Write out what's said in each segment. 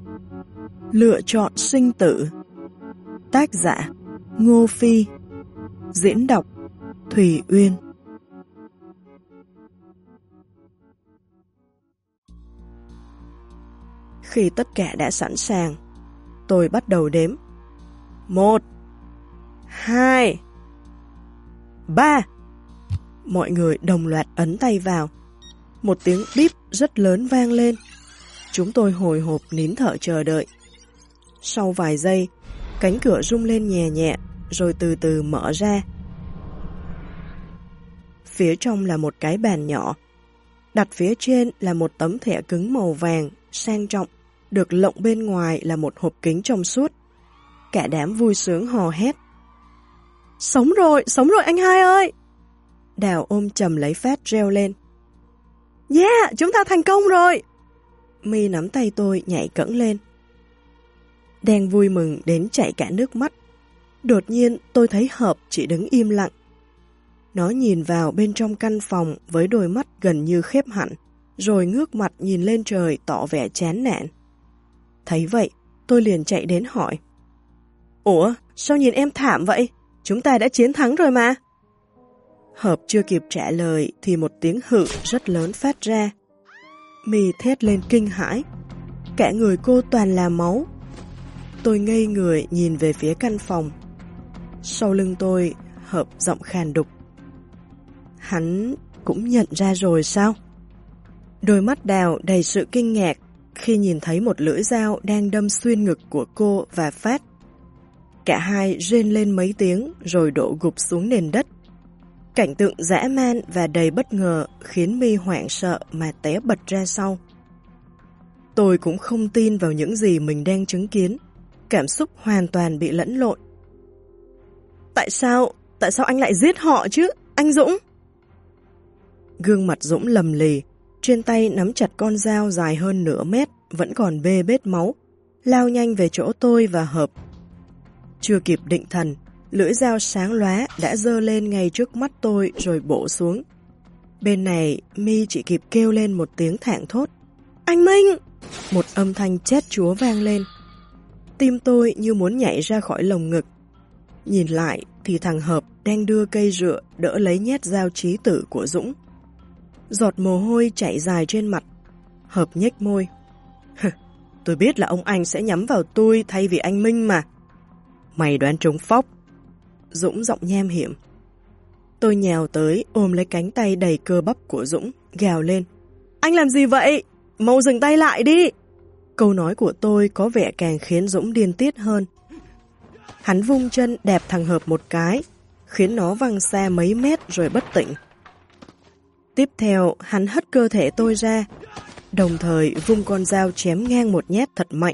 Lựa chọn sinh tử. Tác giả Ngô Phi. Diễn đọc Thùy Uyên. Khi tất cả đã sẵn sàng, tôi bắt đầu đếm. 1, 2, 3. Mọi người đồng loạt ấn tay vào. Một tiếng bíp rất lớn vang lên. Chúng tôi hồi hộp nín thở chờ đợi. Sau vài giây, cánh cửa rung lên nhẹ nhẹ, rồi từ từ mở ra. Phía trong là một cái bàn nhỏ. Đặt phía trên là một tấm thẻ cứng màu vàng, sang trọng, được lộng bên ngoài là một hộp kính trong suốt. Cả đám vui sướng hò hét. Sống rồi anh hai ơi! Đào ôm chầm lấy Phát reo lên. Yeah, chúng ta thành công rồi! My nắm tay tôi nhảy cẫng lên. Đang vui mừng đến chảy cả nước mắt. Đột nhiên tôi thấy Hợp chỉ đứng im lặng. Nó nhìn vào bên trong căn phòng với đôi mắt gần như khép hẳn, rồi ngước mặt nhìn lên trời tỏ vẻ chán nản. Thấy vậy, tôi liền chạy đến hỏi. Ủa, sao nhìn em thảm vậy? Chúng ta đã chiến thắng rồi mà. Hợp chưa kịp trả lời thì một tiếng hự rất lớn phát ra. My thét lên kinh hãi. Cả người cô toàn là máu. Tôi ngây người nhìn về phía căn phòng. Sau lưng tôi, Hợp giọng khàn đục. Hắn cũng nhận ra rồi sao? Đôi mắt Đào đầy sự kinh ngạc khi nhìn thấy một lưỡi dao đang đâm xuyên ngực của cô và Phát. Cả hai rên lên mấy tiếng rồi đổ gục xuống nền đất. Cảnh tượng dã man và đầy bất ngờ khiến My hoảng sợ mà té bật ra sau. Tôi cũng không tin vào những gì mình đang chứng kiến. Cảm xúc hoàn toàn bị lẫn lộn. Tại sao anh lại giết họ chứ, anh Dũng? Gương mặt Dũng lầm lì, trên tay nắm chặt con dao dài hơn nửa mét, vẫn còn bê bết máu, lao nhanh về chỗ tôi và Hợp. Chưa kịp định thần, lưỡi dao sáng lóa đã giơ lên ngay trước mắt tôi rồi bổ xuống. Bên này, My chỉ kịp kêu lên một tiếng thảng thốt. Anh Minh! Một âm thanh chét chúa vang lên. Tim tôi như muốn nhảy ra khỏi lồng ngực. Nhìn lại thì thằng Hợp đang đưa cây rựa đỡ lấy nhát dao chí tử của Dũng. Giọt mồ hôi chảy dài trên mặt. Hợp nhếch môi. Tôi biết là ông anh sẽ nhắm vào tôi thay vì anh Minh mà. Mày đoán trúng phóc. Dũng giọng nham hiểm. Tôi nhào tới ôm lấy cánh tay đầy cơ bắp của Dũng, gào lên. Anh làm gì vậy? Mau dừng tay lại đi! Câu nói của tôi có vẻ càng khiến Dũng điên tiết hơn. Hắn vung chân đạp thằng Hợp một cái, khiến nó văng xa mấy mét rồi bất tỉnh. Tiếp theo, hắn hất cơ thể tôi ra, đồng thời vung con dao chém ngang một nhát thật mạnh.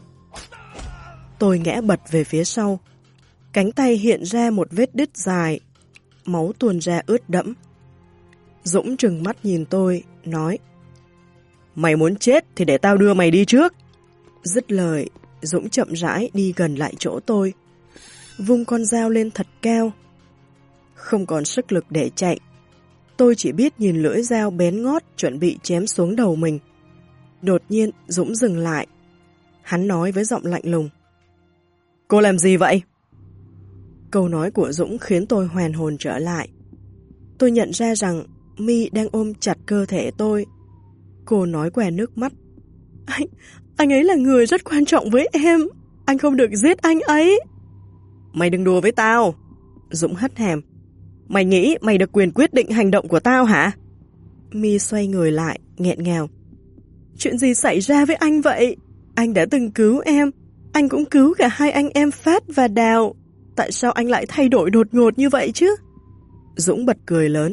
Tôi ngã bật về phía sau. Cánh tay hiện ra một vết đứt dài, máu tuôn ra ướt đẫm. Dũng trừng mắt nhìn tôi, nói. Mày muốn chết thì để tao đưa mày đi trước. Dứt lời, Dũng chậm rãi đi gần lại chỗ tôi, vung con dao lên thật cao. Không còn sức lực để chạy. Tôi chỉ biết nhìn lưỡi dao bén ngót chuẩn bị chém xuống đầu mình. Đột nhiên Dũng dừng lại. Hắn nói với giọng lạnh lùng. Cô làm gì vậy? Câu nói của Dũng khiến tôi hoàn hồn trở lại. Tôi nhận ra rằng My đang ôm chặt cơ thể tôi. Cô nói qua nước mắt. Anh ấy là người rất quan trọng với em. Anh không được giết anh ấy. Mày đừng đùa với tao. Dũng hất hàm. Mày nghĩ mày được quyền quyết định hành động của tao hả? My xoay người lại, nghẹn ngào. Chuyện gì xảy ra với anh vậy? Anh đã từng cứu em. Anh cũng cứu cả hai anh em Phát và Đào. Tại sao anh lại thay đổi đột ngột như vậy chứ? Dũng bật cười lớn.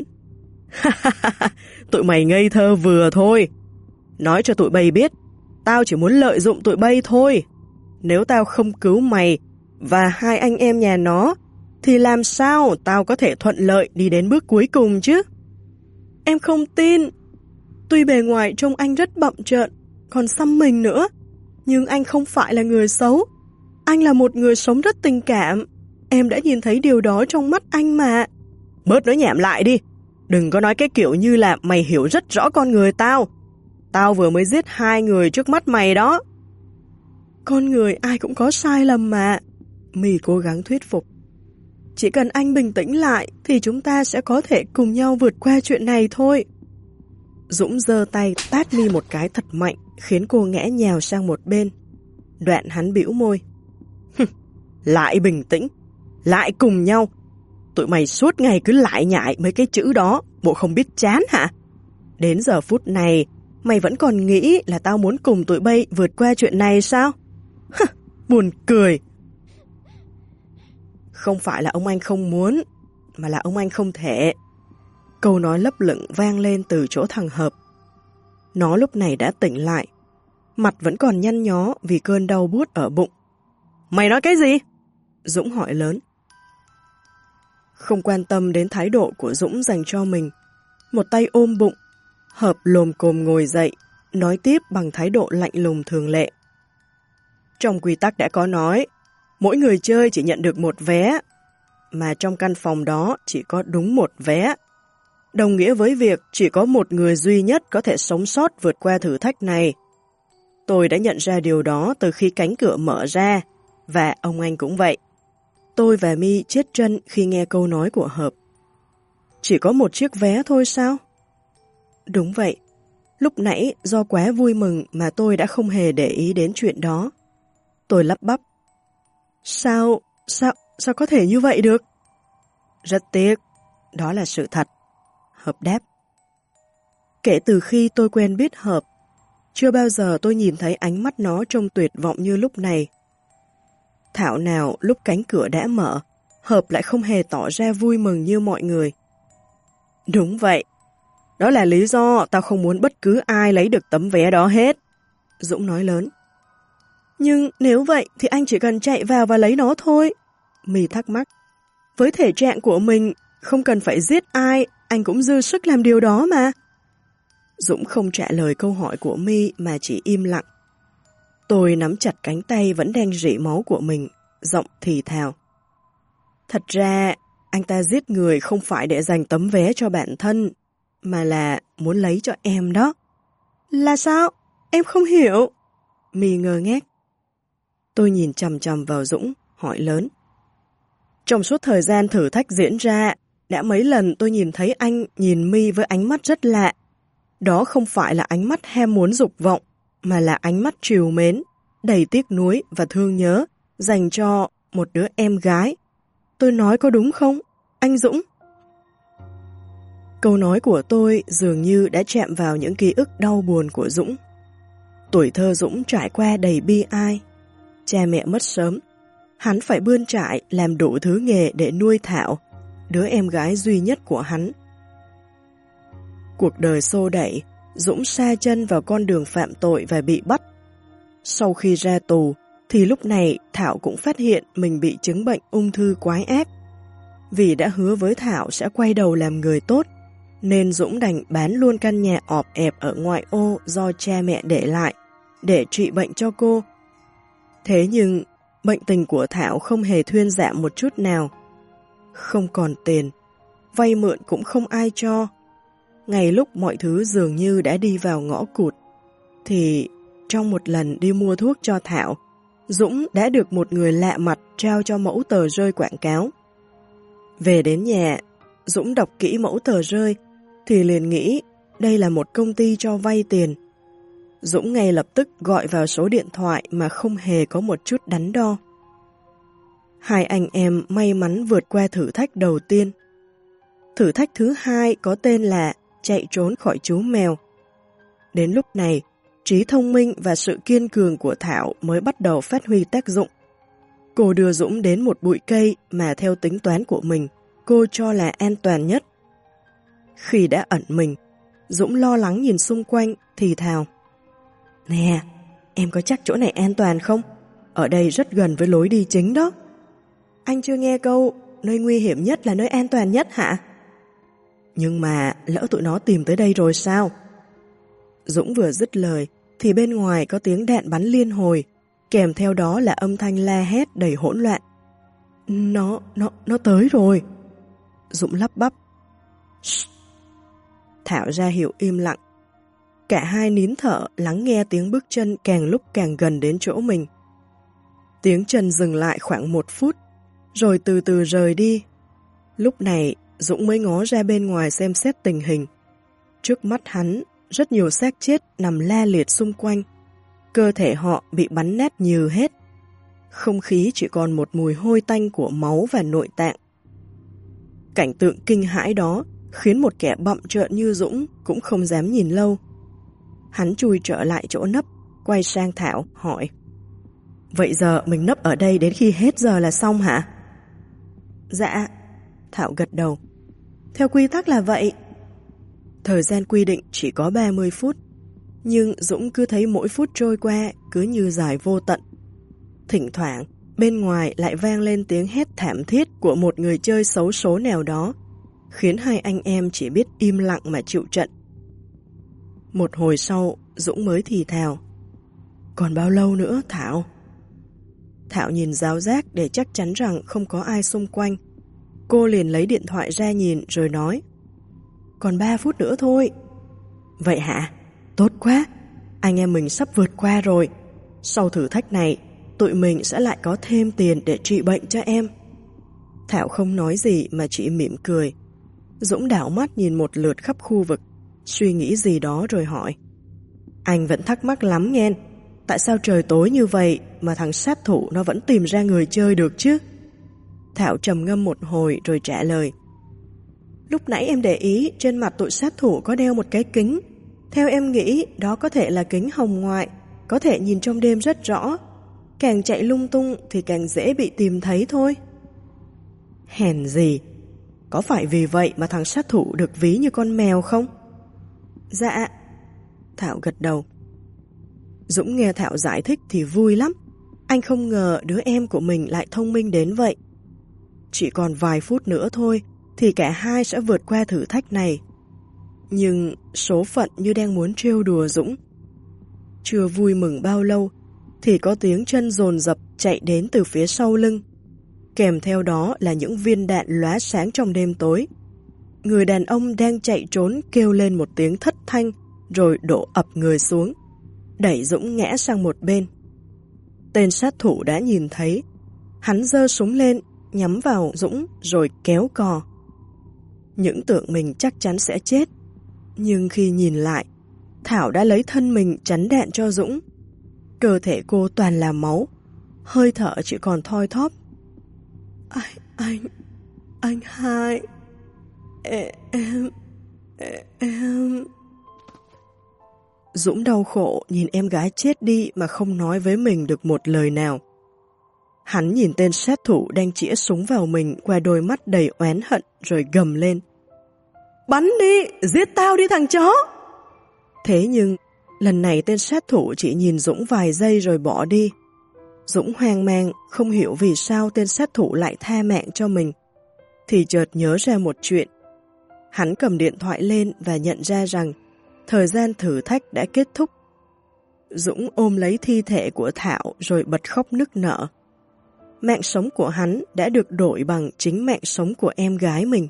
Tụi mày ngây thơ vừa thôi. Nói cho tụi bay biết, tao chỉ muốn lợi dụng tụi bay thôi. Nếu tao không cứu mày và hai anh em nhà nó, thì làm sao tao có thể thuận lợi đi đến bước cuối cùng chứ? Em không tin. Tuy bề ngoài trông anh rất bậm trợn, còn xăm mình nữa, nhưng anh không phải là người xấu. Anh là một người sống rất tình cảm. Em đã nhìn thấy điều đó trong mắt anh mà. Bớt nói nhảm lại đi. Đừng có nói cái kiểu như là mày hiểu rất rõ con người tao. Tao vừa mới giết 2 người trước mắt mày đó. Con người ai cũng có sai lầm mà. My cố gắng thuyết phục. Chỉ cần anh bình tĩnh lại thì chúng ta sẽ có thể cùng nhau vượt qua chuyện này thôi. Dũng giơ tay tát My một cái thật mạnh, khiến cô ngã nhào sang một bên. Đoạn hắn bĩu môi. Lại bình tĩnh, lại cùng nhau. Tụi mày suốt ngày cứ lại nhại mấy cái chữ đó, bộ không biết chán hả? Đến giờ phút này, mày vẫn còn nghĩ là tao muốn cùng tụi bay vượt qua chuyện này sao? Buồn cười. Không phải là ông anh không muốn, mà là ông anh không thể. Câu nói lấp lửng vang lên từ chỗ thằng Hợp. Nó lúc này đã tỉnh lại, mặt vẫn còn nhăn nhó vì cơn đau buốt ở bụng. Mày nói cái gì? Dũng hỏi lớn. Không quan tâm đến thái độ của Dũng dành cho mình, một tay ôm bụng, Hợp lồm cồm ngồi dậy, nói tiếp bằng thái độ lạnh lùng thường lệ. Trong quy tắc đã có nói, mỗi người chơi chỉ nhận được một vé, mà trong căn phòng đó chỉ có đúng một vé. Đồng nghĩa với việc chỉ có một người duy nhất có thể sống sót vượt qua thử thách này. Tôi đã nhận ra điều đó từ khi cánh cửa mở ra, và ông anh cũng vậy. Tôi và My chết chân khi nghe câu nói của Hợp. Chỉ có một chiếc vé thôi sao? Đúng vậy. Lúc nãy do quá vui mừng mà tôi đã không hề để ý đến chuyện đó. Tôi lắp bắp. Sao có thể như vậy được? Rất tiếc, đó là sự thật. Hợp đáp. Kể từ khi tôi quen biết Hợp, chưa bao giờ tôi nhìn thấy ánh mắt nó trông tuyệt vọng như lúc này. Thảo nào lúc cánh cửa đã mở, Hợp lại không hề tỏ ra vui mừng như mọi người. Đúng vậy. Đó là lý do tao không muốn bất cứ ai lấy được tấm vé đó hết. Dũng nói lớn. Nhưng nếu vậy thì anh chỉ cần chạy vào và lấy nó thôi. My thắc mắc. Với thể trạng của mình, không cần phải giết ai, anh cũng dư sức làm điều đó mà. Dũng không trả lời câu hỏi của My mà chỉ im lặng. Tôi nắm chặt cánh tay vẫn đang rỉ máu của mình, giọng thì thào. Thật ra, anh ta giết người không phải để giành tấm vé cho bản thân, mà là muốn lấy cho em đó. Là sao? Em không hiểu. My ngơ ngác. Tôi nhìn chằm chằm vào Dũng, hỏi lớn. Trong suốt thời gian thử thách diễn ra, đã mấy lần tôi nhìn thấy anh nhìn My với ánh mắt rất lạ. Đó không phải là ánh mắt ham muốn dục vọng, mà là ánh mắt trìu mến, đầy tiếc nuối và thương nhớ, dành cho một đứa em gái. Tôi nói có đúng không, anh Dũng? Câu nói của tôi dường như đã chạm vào những ký ức đau buồn của Dũng. Tuổi thơ Dũng trải qua đầy bi ai. Cha mẹ mất sớm. Hắn phải bươn trải làm đủ thứ nghề để nuôi Thảo, đứa em gái duy nhất của hắn. Cuộc đời xô đẩy, Dũng sa chân vào con đường phạm tội và bị bắt. Sau khi ra tù, thì lúc này Thảo cũng phát hiện mình bị chứng bệnh ung thư quái ác. Vì đã hứa với Thảo sẽ quay đầu làm người tốt, nên Dũng đành bán luôn căn nhà ọp ẹp ở ngoại ô do cha mẹ để lại, để trị bệnh cho cô. Thế nhưng, bệnh tình của Thảo không hề thuyên giảm một chút nào. Không còn tiền, vay mượn cũng không ai cho. Ngay lúc mọi thứ dường như đã đi vào ngõ cụt, thì trong một lần đi mua thuốc cho Thảo, Dũng đã được một người lạ mặt trao cho mẫu tờ rơi quảng cáo. Về đến nhà, Dũng đọc kỹ mẫu tờ rơi, thì liền nghĩ đây là một công ty cho vay tiền. Dũng ngay lập tức gọi vào số điện thoại mà không hề có một chút đắn đo. Hai anh em may mắn vượt qua thử thách đầu tiên. Thử thách thứ hai có tên là chạy trốn khỏi chú mèo. Đến lúc này, trí thông minh và sự kiên cường của Thảo mới bắt đầu phát huy tác dụng. Cô đưa Dũng đến một bụi cây mà theo tính toán của mình, cô cho là an toàn nhất. Khi đã ẩn mình, Dũng lo lắng nhìn xung quanh, thì thào. Nè, em có chắc chỗ này an toàn không? Ở đây rất gần với lối đi chính đó. Anh chưa nghe câu, nơi nguy hiểm nhất là nơi an toàn nhất hả? Nhưng mà lỡ tụi nó tìm tới đây rồi sao? Dũng vừa dứt lời, thì bên ngoài có tiếng đạn bắn liên hồi, kèm theo đó là âm thanh la hét đầy hỗn loạn. Nó tới rồi. Dũng lắp bắp. Shh. Thảo ra hiệu im lặng. Cả hai nín thở lắng nghe tiếng bước chân càng lúc càng gần đến chỗ mình. Tiếng chân dừng lại khoảng 1 phút, rồi từ từ rời đi. Lúc này, Dũng mới ngó ra bên ngoài xem xét tình hình. Trước mắt hắn, rất nhiều xác chết nằm la liệt xung quanh. Cơ thể họ bị bắn nát nhừ hết. Không khí chỉ còn một mùi hôi tanh của máu và nội tạng. Cảnh tượng kinh hãi đó khiến một kẻ bặm trợn như Dũng cũng không dám nhìn lâu. Hắn chui trở lại chỗ nấp, quay sang Thảo, hỏi: Vậy giờ mình nấp ở đây đến khi hết giờ là xong hả? Dạ, Thảo gật đầu. Theo quy tắc là vậy. Thời gian quy định chỉ có 30 phút, nhưng Dũng cứ thấy mỗi phút trôi qua cứ như dài vô tận. Thỉnh thoảng, bên ngoài lại vang lên tiếng hét thảm thiết của một người chơi xấu số nào đó, khiến hai anh em chỉ biết im lặng mà chịu trận. Một hồi sau, Dũng mới thì thào: Còn bao lâu nữa, Thảo? Thảo nhìn giáo giác để chắc chắn rằng không có ai xung quanh. Cô liền lấy điện thoại ra nhìn rồi nói: Còn 3 phút nữa thôi. Vậy hả? Tốt quá, anh em mình sắp vượt qua rồi. Sau thử thách này, tụi mình sẽ lại có thêm tiền để trị bệnh cho em. Thảo không nói gì mà chỉ mỉm cười. Dũng đảo mắt nhìn một lượt khắp khu vực, suy nghĩ gì đó rồi hỏi: Anh vẫn thắc mắc lắm nghe, tại sao trời tối như vậy mà thằng sát thủ nó vẫn tìm ra người chơi được chứ? Thảo trầm ngâm một hồi rồi trả lời: Lúc nãy em để ý trên mặt tụi sát thủ có đeo một cái kính. Theo em nghĩ đó có thể là kính hồng ngoại, có thể nhìn trong đêm rất rõ. Càng chạy lung tung thì càng dễ bị tìm thấy thôi. Hèn gì, có phải vì vậy mà thằng sát thủ được ví như con mèo không? Dạ, Thảo gật đầu. Dũng nghe Thảo giải thích thì vui lắm. Anh không ngờ đứa em của mình lại thông minh đến vậy. Chỉ còn vài phút nữa thôi thì cả hai sẽ vượt qua thử thách này. Nhưng số phận như đang muốn trêu đùa Dũng. Chưa vui mừng bao lâu thì có tiếng chân dồn dập chạy đến từ phía sau lưng. Kèm theo đó là những viên đạn lóa sáng trong đêm tối. Người đàn ông đang chạy trốn kêu lên một tiếng thất thanh rồi đổ ập người xuống, đẩy Dũng ngã sang một bên. Tên sát thủ đã nhìn thấy. Hắn giơ súng lên, nhắm vào Dũng rồi kéo cò. Những tưởng mình chắc chắn sẽ chết. Nhưng khi nhìn lại, Thảo đã lấy thân mình chắn đạn cho Dũng. Cơ thể cô toàn là máu, hơi thở chỉ còn thoi thóp. Anh hai, em... Dũng đau khổ nhìn em gái chết đi mà không nói với mình được một lời nào. Hắn nhìn tên sát thủ đang chĩa súng vào mình qua đôi mắt đầy oán hận rồi gầm lên: Bắn đi, giết tao đi thằng chó! Thế nhưng, lần này tên sát thủ chỉ nhìn Dũng vài giây rồi bỏ đi. Dũng hoang mang, không hiểu vì sao tên sát thủ lại tha mạng cho mình. Thì chợt nhớ ra một chuyện. Hắn cầm điện thoại lên và nhận ra rằng thời gian thử thách đã kết thúc. Dũng ôm lấy thi thể của Thảo rồi bật khóc nức nở. Mạng sống của hắn đã được đổi bằng chính mạng sống của em gái mình.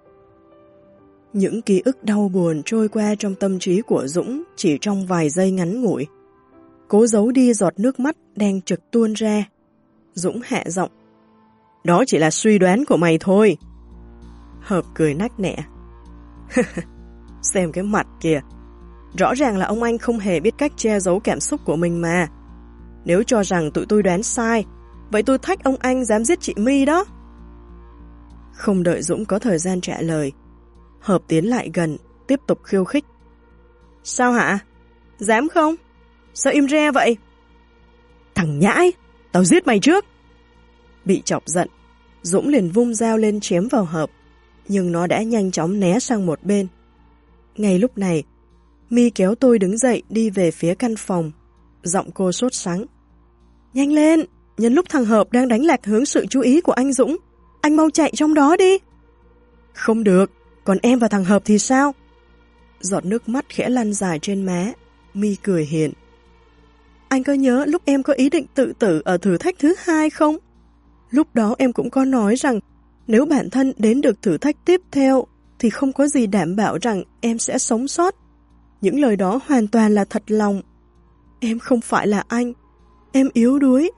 Những ký ức đau buồn trôi qua trong tâm trí của Dũng chỉ trong vài giây ngắn ngủi. Cố giấu đi giọt nước mắt đang trực tuôn ra. Dũng hạ giọng: Đó chỉ là suy đoán của mày thôi. Hợp cười nách nẻ: Xem cái mặt kìa. Rõ ràng là ông anh không hề biết cách che giấu cảm xúc của mình mà. Nếu cho rằng tụi tôi đoán sai, vậy tôi thách ông anh dám giết chị My đó. Không đợi Dũng có thời gian trả lời, Hợp tiến lại gần, tiếp tục khiêu khích: Sao hả? Dám không? Sao im re vậy? Thằng nhãi, tao giết mày trước. Bị chọc giận, Dũng liền vung dao lên chém vào Hợp, nhưng nó đã nhanh chóng né sang một bên. Ngay lúc này, My kéo tôi đứng dậy đi về phía căn phòng. Giọng cô sốt sắng: Nhanh lên, nhân lúc thằng Hợp đang đánh lạc hướng sự chú ý của anh Dũng, anh mau chạy trong đó đi. Không được, còn em và thằng Hợp thì sao? Giọt nước mắt khẽ lăn dài trên má. My cười hiền: Anh có nhớ lúc em có ý định tự tử ở thử thách thứ 2 không? Lúc đó em cũng có nói rằng nếu bản thân đến được thử thách tiếp theo thì không có gì đảm bảo rằng em sẽ sống sót. Những lời đó hoàn toàn là thật lòng. Em không phải là anh. Em yếu đuối.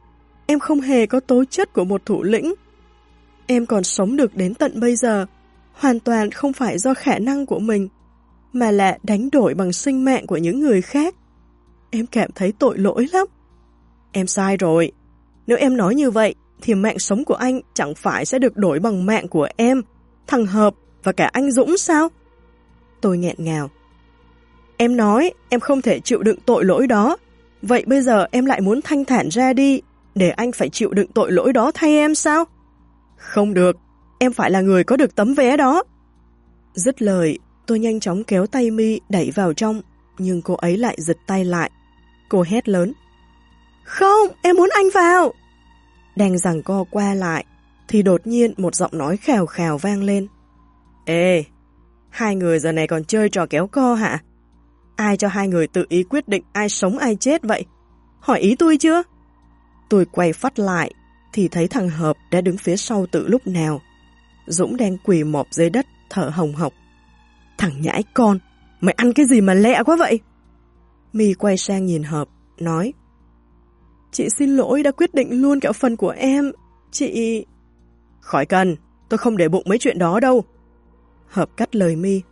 em không hề có tố chất của một thủ lĩnh. Em còn sống được đến tận bây giờ, hoàn toàn không phải do khả năng của mình, mà là đánh đổi bằng sinh mạng của những người khác. Em cảm thấy tội lỗi lắm. Em sai rồi. Nếu em nói như vậy, thì mạng sống của anh chẳng phải sẽ được đổi bằng mạng của em, thằng Hợp và cả anh Dũng sao? Tôi nghẹn ngào. Em nói em không thể chịu đựng tội lỗi đó. Vậy bây giờ em lại muốn thanh thản ra đi, để anh phải chịu đựng tội lỗi đó thay em sao? Không được, em phải là người có được tấm vé đó. Dứt lời, tôi nhanh chóng kéo tay My đẩy vào trong, nhưng cô ấy lại giật tay lại. Cô hét lớn. Không, em muốn anh vào. Đang giằng co qua lại, thì đột nhiên một giọng nói khèo khèo vang lên. Ê, hai người giờ này còn chơi trò kéo co hả? Ai cho hai người tự ý quyết định ai sống ai chết vậy? Hỏi ý tôi chưa? Tôi quay phát lại, thì thấy thằng Hợp đã đứng phía sau từ lúc nào. Dũng đang quỳ mọp dưới đất, thở hồng hộc. Thằng nhãi con, mày ăn cái gì mà lẹ quá vậy? My quay sang nhìn Hợp, nói. Chị xin lỗi đã quyết định luôn cả phần của em. Chị... Khỏi cần, tôi không để bụng mấy chuyện đó đâu. Hợp cắt lời My.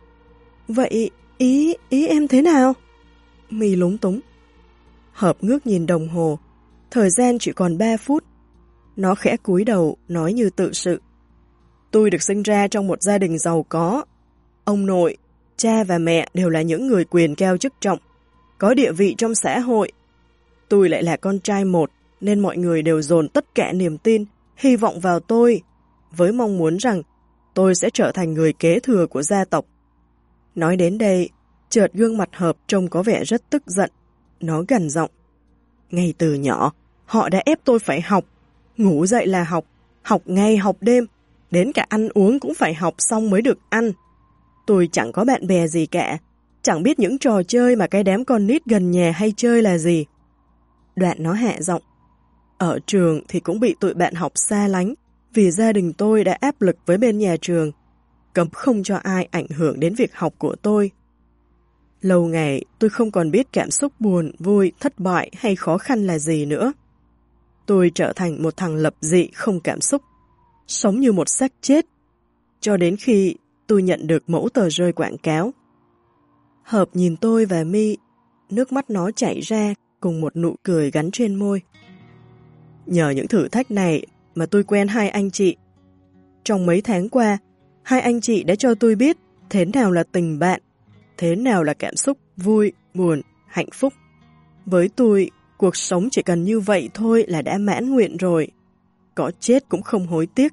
Vậy ý em thế nào? My lúng túng. Hợp ngước nhìn đồng hồ. Thời gian chỉ còn 3 phút. Nó khẽ cúi đầu, nói như tự sự. Tôi được sinh ra trong một gia đình giàu có. Ông nội, cha và mẹ đều là những người quyền cao chức trọng, có địa vị trong xã hội. Tôi lại là con trai một, nên mọi người đều dồn tất cả niềm tin, hy vọng vào tôi, với mong muốn rằng tôi sẽ trở thành người kế thừa của gia tộc. Nói đến đây, chợt gương mặt Hợp trông có vẻ rất tức giận. Nó gằn giọng. Ngay từ nhỏ, họ đã ép tôi phải học. Ngủ dậy là học, học ngày học đêm, đến cả ăn uống cũng phải học xong mới được ăn. Tôi chẳng có bạn bè gì cả, chẳng biết những trò chơi mà cái đám con nít gần nhà hay chơi là gì. Đoạn nó hạ giọng. Ở trường thì cũng bị tụi bạn học xa lánh, vì gia đình tôi đã áp lực với bên nhà trường, cấm không cho ai ảnh hưởng đến việc học của tôi. Lâu ngày tôi không còn biết cảm xúc buồn, vui, thất bại hay khó khăn là gì nữa. Tôi trở thành một thằng lập dị không cảm xúc, sống như một xác chết, cho đến khi tôi nhận được mẫu tờ rơi quảng cáo. Hợp nhìn tôi và My, nước mắt nó chảy ra cùng một nụ cười gắn trên môi. Nhờ những thử thách này mà tôi quen hai anh chị. Trong mấy tháng qua, hai anh chị đã cho tôi biết thế nào là tình bạn, thế nào là cảm xúc vui, buồn, hạnh phúc. Với tôi, cuộc sống chỉ cần như vậy thôi là đã mãn nguyện rồi. Có chết cũng không hối tiếc.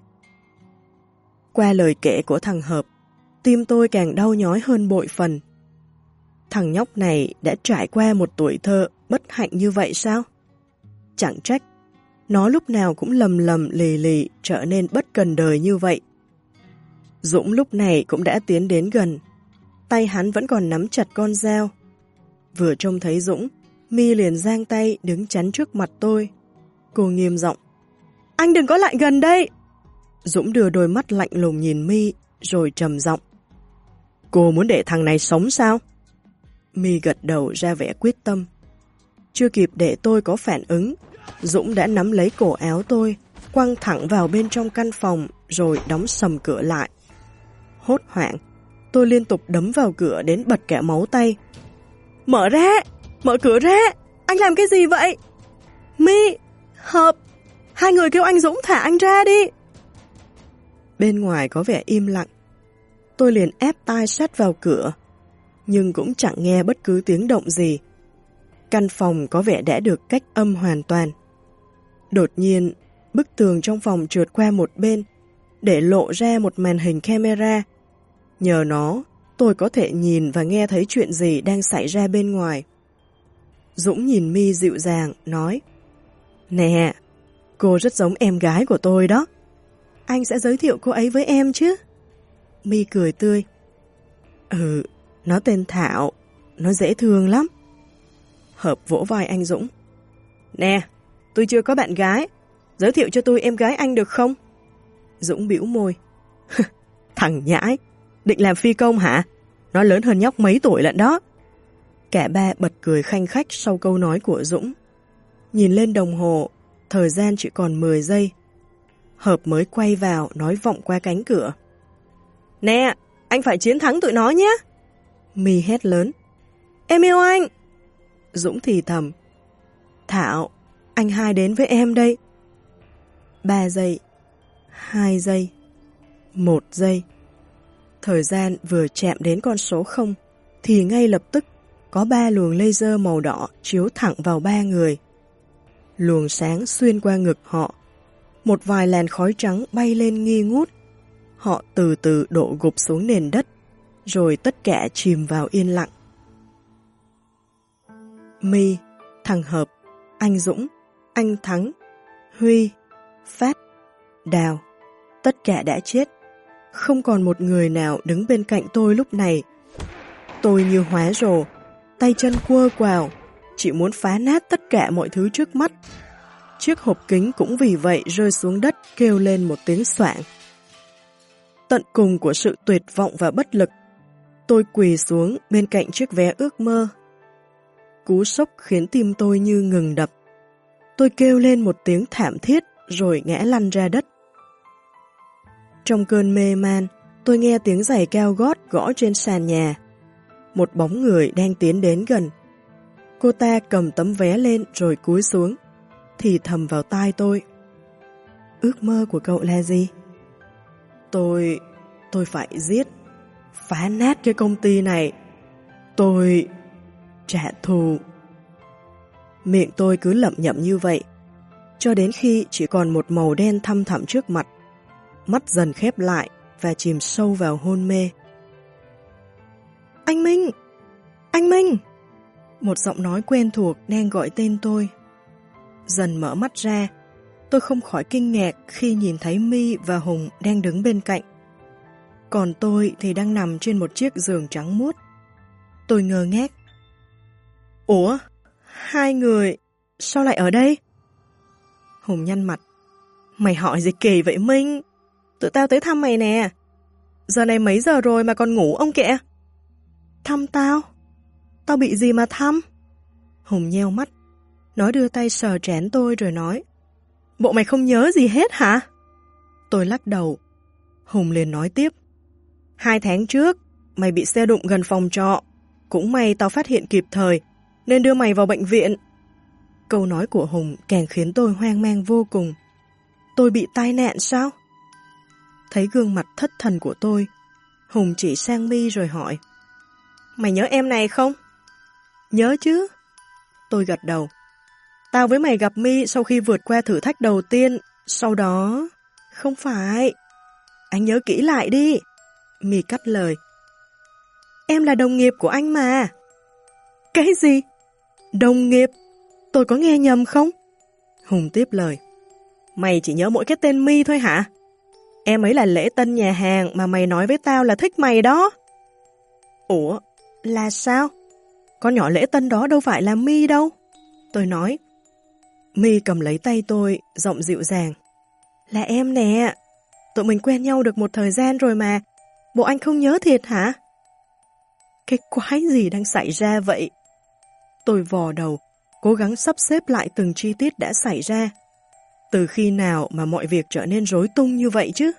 Qua lời kể của thằng Hợp, tim tôi càng đau nhói hơn bội phần. Thằng nhóc này đã trải qua một tuổi thơ bất hạnh như vậy sao? Chẳng trách, nó lúc nào cũng lầm lầm lì lì trở nên bất cần đời như vậy. Dũng lúc này cũng đã tiến đến gần, tay hắn vẫn còn nắm chặt con dao. Vừa trông thấy Dũng, My liền giang tay đứng chắn trước mặt tôi. Cô nghiêm giọng. Anh đừng có lại gần đây! Dũng đưa đôi mắt lạnh lùng nhìn My, rồi trầm giọng. Cô muốn để thằng này sống sao? My gật đầu ra vẻ quyết tâm. Chưa kịp để tôi có phản ứng, Dũng đã nắm lấy cổ áo tôi, quăng thẳng vào bên trong căn phòng, rồi đóng sầm cửa lại. Hốt hoảng, tôi liên tục đấm vào cửa đến bật cả máu tay. Mở ra! Mở cửa ra! Anh làm cái gì vậy? My! Hợp! Hai người kêu anh Dũng thả anh ra đi! Bên ngoài có vẻ im lặng. Tôi liền ép tai sát vào cửa, nhưng cũng chẳng nghe bất cứ tiếng động gì. Căn phòng có vẻ đã được cách âm hoàn toàn. Đột nhiên, bức tường trong phòng trượt qua một bên, để lộ ra một màn hình camera. Nhờ nó, tôi có thể nhìn và nghe thấy chuyện gì đang xảy ra bên ngoài. Dũng nhìn My dịu dàng, nói. Nè, cô rất giống em gái của tôi đó. Anh sẽ giới thiệu cô ấy với em chứ? My cười tươi. Ừ, nó tên Thảo, nó dễ thương lắm. Hợp vỗ vai anh Dũng. Nè, tôi chưa có bạn gái, giới thiệu cho tôi em gái anh được không? Dũng bĩu môi. Thằng nhãi, định làm phi công hả? Nó lớn hơn nhóc mấy tuổi lận đó. Cả ba bật cười khanh khách sau câu nói của Dũng. Nhìn lên đồng hồ, thời gian chỉ còn 10 giây. Hợp mới quay vào nói vọng qua cánh cửa. Nè, anh phải chiến thắng tụi nó nhé. My hét lớn. Em yêu anh. Dũng thì thầm. Thảo, anh hai đến với em đây. 3 giây, 2 giây, 1 giây. Thời gian vừa chạm đến con số 0 thì ngay lập tức có 3 luồng laser màu đỏ chiếu thẳng vào 3 người. Luồng sáng xuyên qua ngực họ. Một vài làn khói trắng bay lên nghi ngút. Họ từ từ đổ gục xuống nền đất, rồi tất cả chìm vào yên lặng. My, thằng Hợp, anh Dũng, anh Thắng, Huy, Phát, Đào, tất cả đã chết. Không còn một người nào đứng bên cạnh tôi lúc này. Tôi như hóa rồ, tay chân quơ quào, chỉ muốn phá nát tất cả mọi thứ trước mắt. Chiếc hộp kính cũng vì vậy rơi xuống đất kêu lên một tiếng xoảng. Tận cùng của sự tuyệt vọng và bất lực, tôi quỳ xuống bên cạnh chiếc vé ước mơ. Cú sốc khiến tim tôi như ngừng đập. Tôi kêu lên một tiếng thảm thiết rồi ngã lăn ra đất. Trong cơn mê man, tôi nghe tiếng giày cao gót gõ trên sàn nhà. Một bóng người đang tiến đến gần. Cô ta cầm tấm vé lên rồi cúi xuống, thì thầm vào tai tôi. Ước mơ của cậu là gì? Tôi phải giết, phá nát cái công ty này. Tôi trả thù. Miệng tôi cứ lẩm nhẩm như vậy, cho đến khi chỉ còn một màu đen thăm thẳm trước mặt. Mắt dần khép lại và chìm sâu vào hôn mê. Anh Minh! Anh Minh! Một giọng nói quen thuộc đang gọi tên tôi. Dần mở mắt ra, tôi không khỏi kinh ngạc khi nhìn thấy My và Hùng đang đứng bên cạnh. Còn tôi thì đang nằm trên một chiếc giường trắng muốt. Tôi ngơ ngác. Ủa? Hai người sao lại ở đây? Hùng nhăn mặt. Mày hỏi gì kỳ vậy Minh? Tụi tao tới thăm mày nè. Giờ này mấy giờ rồi mà còn ngủ ông kìa? Thăm tao? Tao bị gì mà thăm? Hùng nheo mắt. Nó đưa tay sờ trán tôi rồi nói. Bộ mày không nhớ gì hết hả? Tôi lắc đầu. Hùng liền nói tiếp. 2 tháng trước, mày bị xe đụng gần phòng trọ. Cũng may tao phát hiện kịp thời, nên đưa mày vào bệnh viện. Câu nói của Hùng càng khiến tôi hoang mang vô cùng. Tôi bị tai nạn sao? Thấy gương mặt thất thần của tôi, Hùng chỉ sang My rồi hỏi. Mày nhớ em này không? Nhớ chứ. Tôi gật đầu. Tao với mày gặp My sau khi vượt qua thử thách đầu tiên, sau đó... Không phải. Anh nhớ kỹ lại đi. My cắt lời. Em là đồng nghiệp của anh mà. Cái gì? Đồng nghiệp? Tôi có nghe nhầm không? Hùng tiếp lời. Mày chỉ nhớ mỗi cái tên My thôi hả? Em ấy là lễ tân nhà hàng mà mày nói với tao là thích mày đó. Ủa? Là sao? Con nhỏ lễ tân đó đâu phải là My đâu. Tôi nói. My cầm lấy tay tôi, giọng dịu dàng. Là em nè. Tụi mình quen nhau được một thời gian rồi mà. Bộ anh không nhớ thiệt hả? Cái quái gì đang xảy ra vậy? Tôi vò đầu, cố gắng sắp xếp lại từng chi tiết đã xảy ra. Từ khi nào mà mọi việc trở nên rối tung như vậy chứ?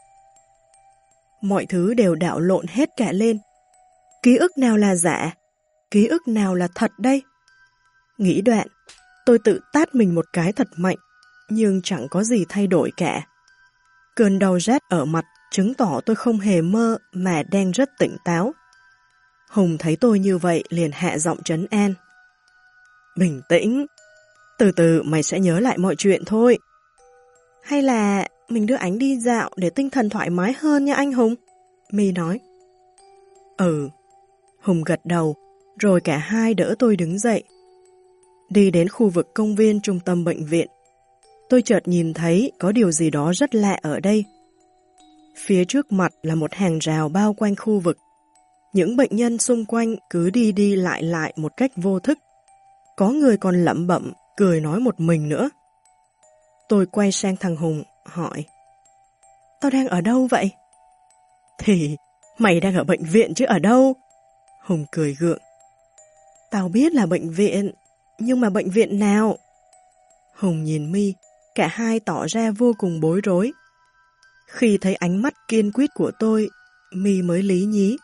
Mọi thứ đều đảo lộn hết cả lên. Ký ức nào là giả? Ký ức nào là thật đây? Nghĩ đoạn, tôi tự tát mình một cái thật mạnh, nhưng chẳng có gì thay đổi cả. Cơn đau rát ở mặt chứng tỏ tôi không hề mơ mà đang rất tỉnh táo. Hùng thấy tôi như vậy liền hạ giọng trấn an. Bình tĩnh, từ từ mày sẽ nhớ lại mọi chuyện thôi. Hay là mình đưa Ánh đi dạo để tinh thần thoải mái hơn nha anh Hùng? My nói. Ừ. Hùng gật đầu, rồi cả hai đỡ tôi đứng dậy. Đi đến khu vực công viên trung tâm bệnh viện. Tôi chợt nhìn thấy có điều gì đó rất lạ ở đây. Phía trước mặt là một hàng rào bao quanh khu vực. Những bệnh nhân xung quanh cứ đi đi lại một cách vô thức. Có người còn lẩm bẩm, cười nói một mình nữa. Tôi quay sang thằng Hùng, hỏi. Tao đang ở đâu vậy? Thì mày đang ở bệnh viện chứ ở đâu? Hùng cười gượng. Tao biết là bệnh viện, nhưng mà bệnh viện nào? Hùng nhìn My, cả hai tỏ ra vô cùng bối rối. Khi thấy ánh mắt kiên quyết của tôi, My mới lý nhí.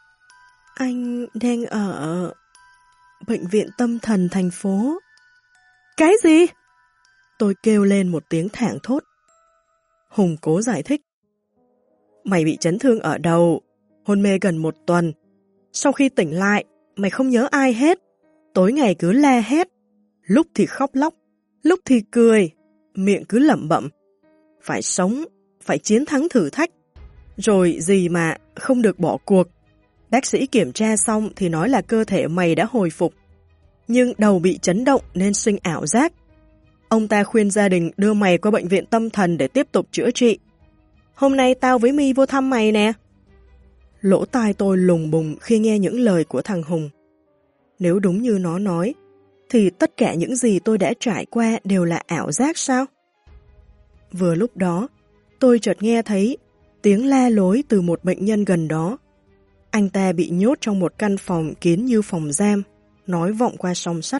Anh đang ở bệnh viện tâm thần thành phố. Cái gì? Tôi kêu lên một tiếng thảng thốt. Hùng cố giải thích. Mày bị chấn thương ở đầu, hôn mê gần 1 tuần. Sau khi tỉnh lại, mày không nhớ ai hết. Tối ngày cứ la hét, lúc thì khóc lóc, lúc thì cười, miệng cứ lẩm bẩm. Phải sống, phải chiến thắng thử thách. Rồi gì mà không được bỏ cuộc. Bác sĩ kiểm tra xong thì nói là cơ thể mày đã hồi phục. Nhưng đầu bị chấn động nên sinh ảo giác. Ông ta khuyên gia đình đưa mày qua bệnh viện tâm thần để tiếp tục chữa trị. Hôm nay tao với My vô thăm mày nè. Lỗ tai tôi lùng bùng khi nghe những lời của thằng Hùng. Nếu đúng như nó nói, thì tất cả những gì tôi đã trải qua đều là ảo giác sao? Vừa lúc đó, tôi chợt nghe thấy tiếng la lối từ một bệnh nhân gần đó. Anh ta bị nhốt trong một căn phòng kín như phòng giam, nói vọng qua song sắt.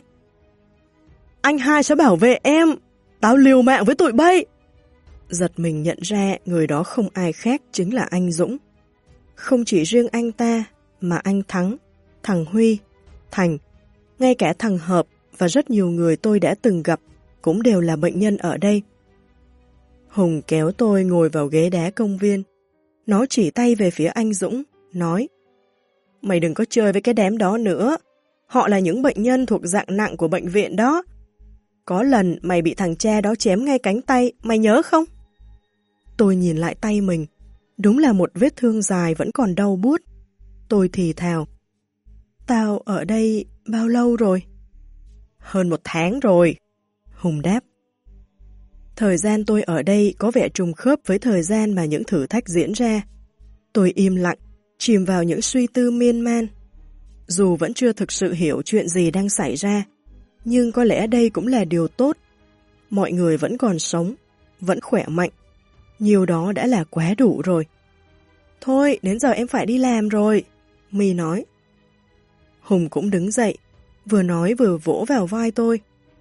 Anh hai sẽ bảo vệ em, tao liều mạng với tụi bay. Giật mình nhận ra người đó không ai khác chính là anh Dũng. Không chỉ riêng anh ta, mà anh Thắng, thằng Huy, Thành, ngay cả thằng Hợp và rất nhiều người tôi đã từng gặp cũng đều là bệnh nhân ở đây. Hùng kéo tôi ngồi vào ghế đá công viên. Nó chỉ tay về phía anh Dũng, nói: Mày đừng có chơi với cái đám đó nữa. Họ là những bệnh nhân thuộc dạng nặng của bệnh viện đó. Có lần mày bị thằng cha đó chém ngay cánh tay, mày nhớ không? Tôi nhìn lại tay mình. Đúng là một vết thương dài vẫn còn đau buốt. Tôi thì thào: Tao ở đây bao lâu rồi? Hơn 1 tháng rồi. Hùng đáp. Thời gian tôi ở đây có vẻ trùng khớp với thời gian mà những thử thách diễn ra. Tôi im lặng, chìm vào những suy tư miên man. Dù vẫn chưa thực sự hiểu chuyện gì đang xảy ra, nhưng có lẽ đây cũng là điều tốt. Mọi người vẫn còn sống, vẫn khỏe mạnh. Nhiều đó đã là quá đủ rồi. Thôi, đến giờ em phải đi làm rồi, My nói. Hùng cũng đứng dậy, vừa nói vừa vỗ vào vai tôi.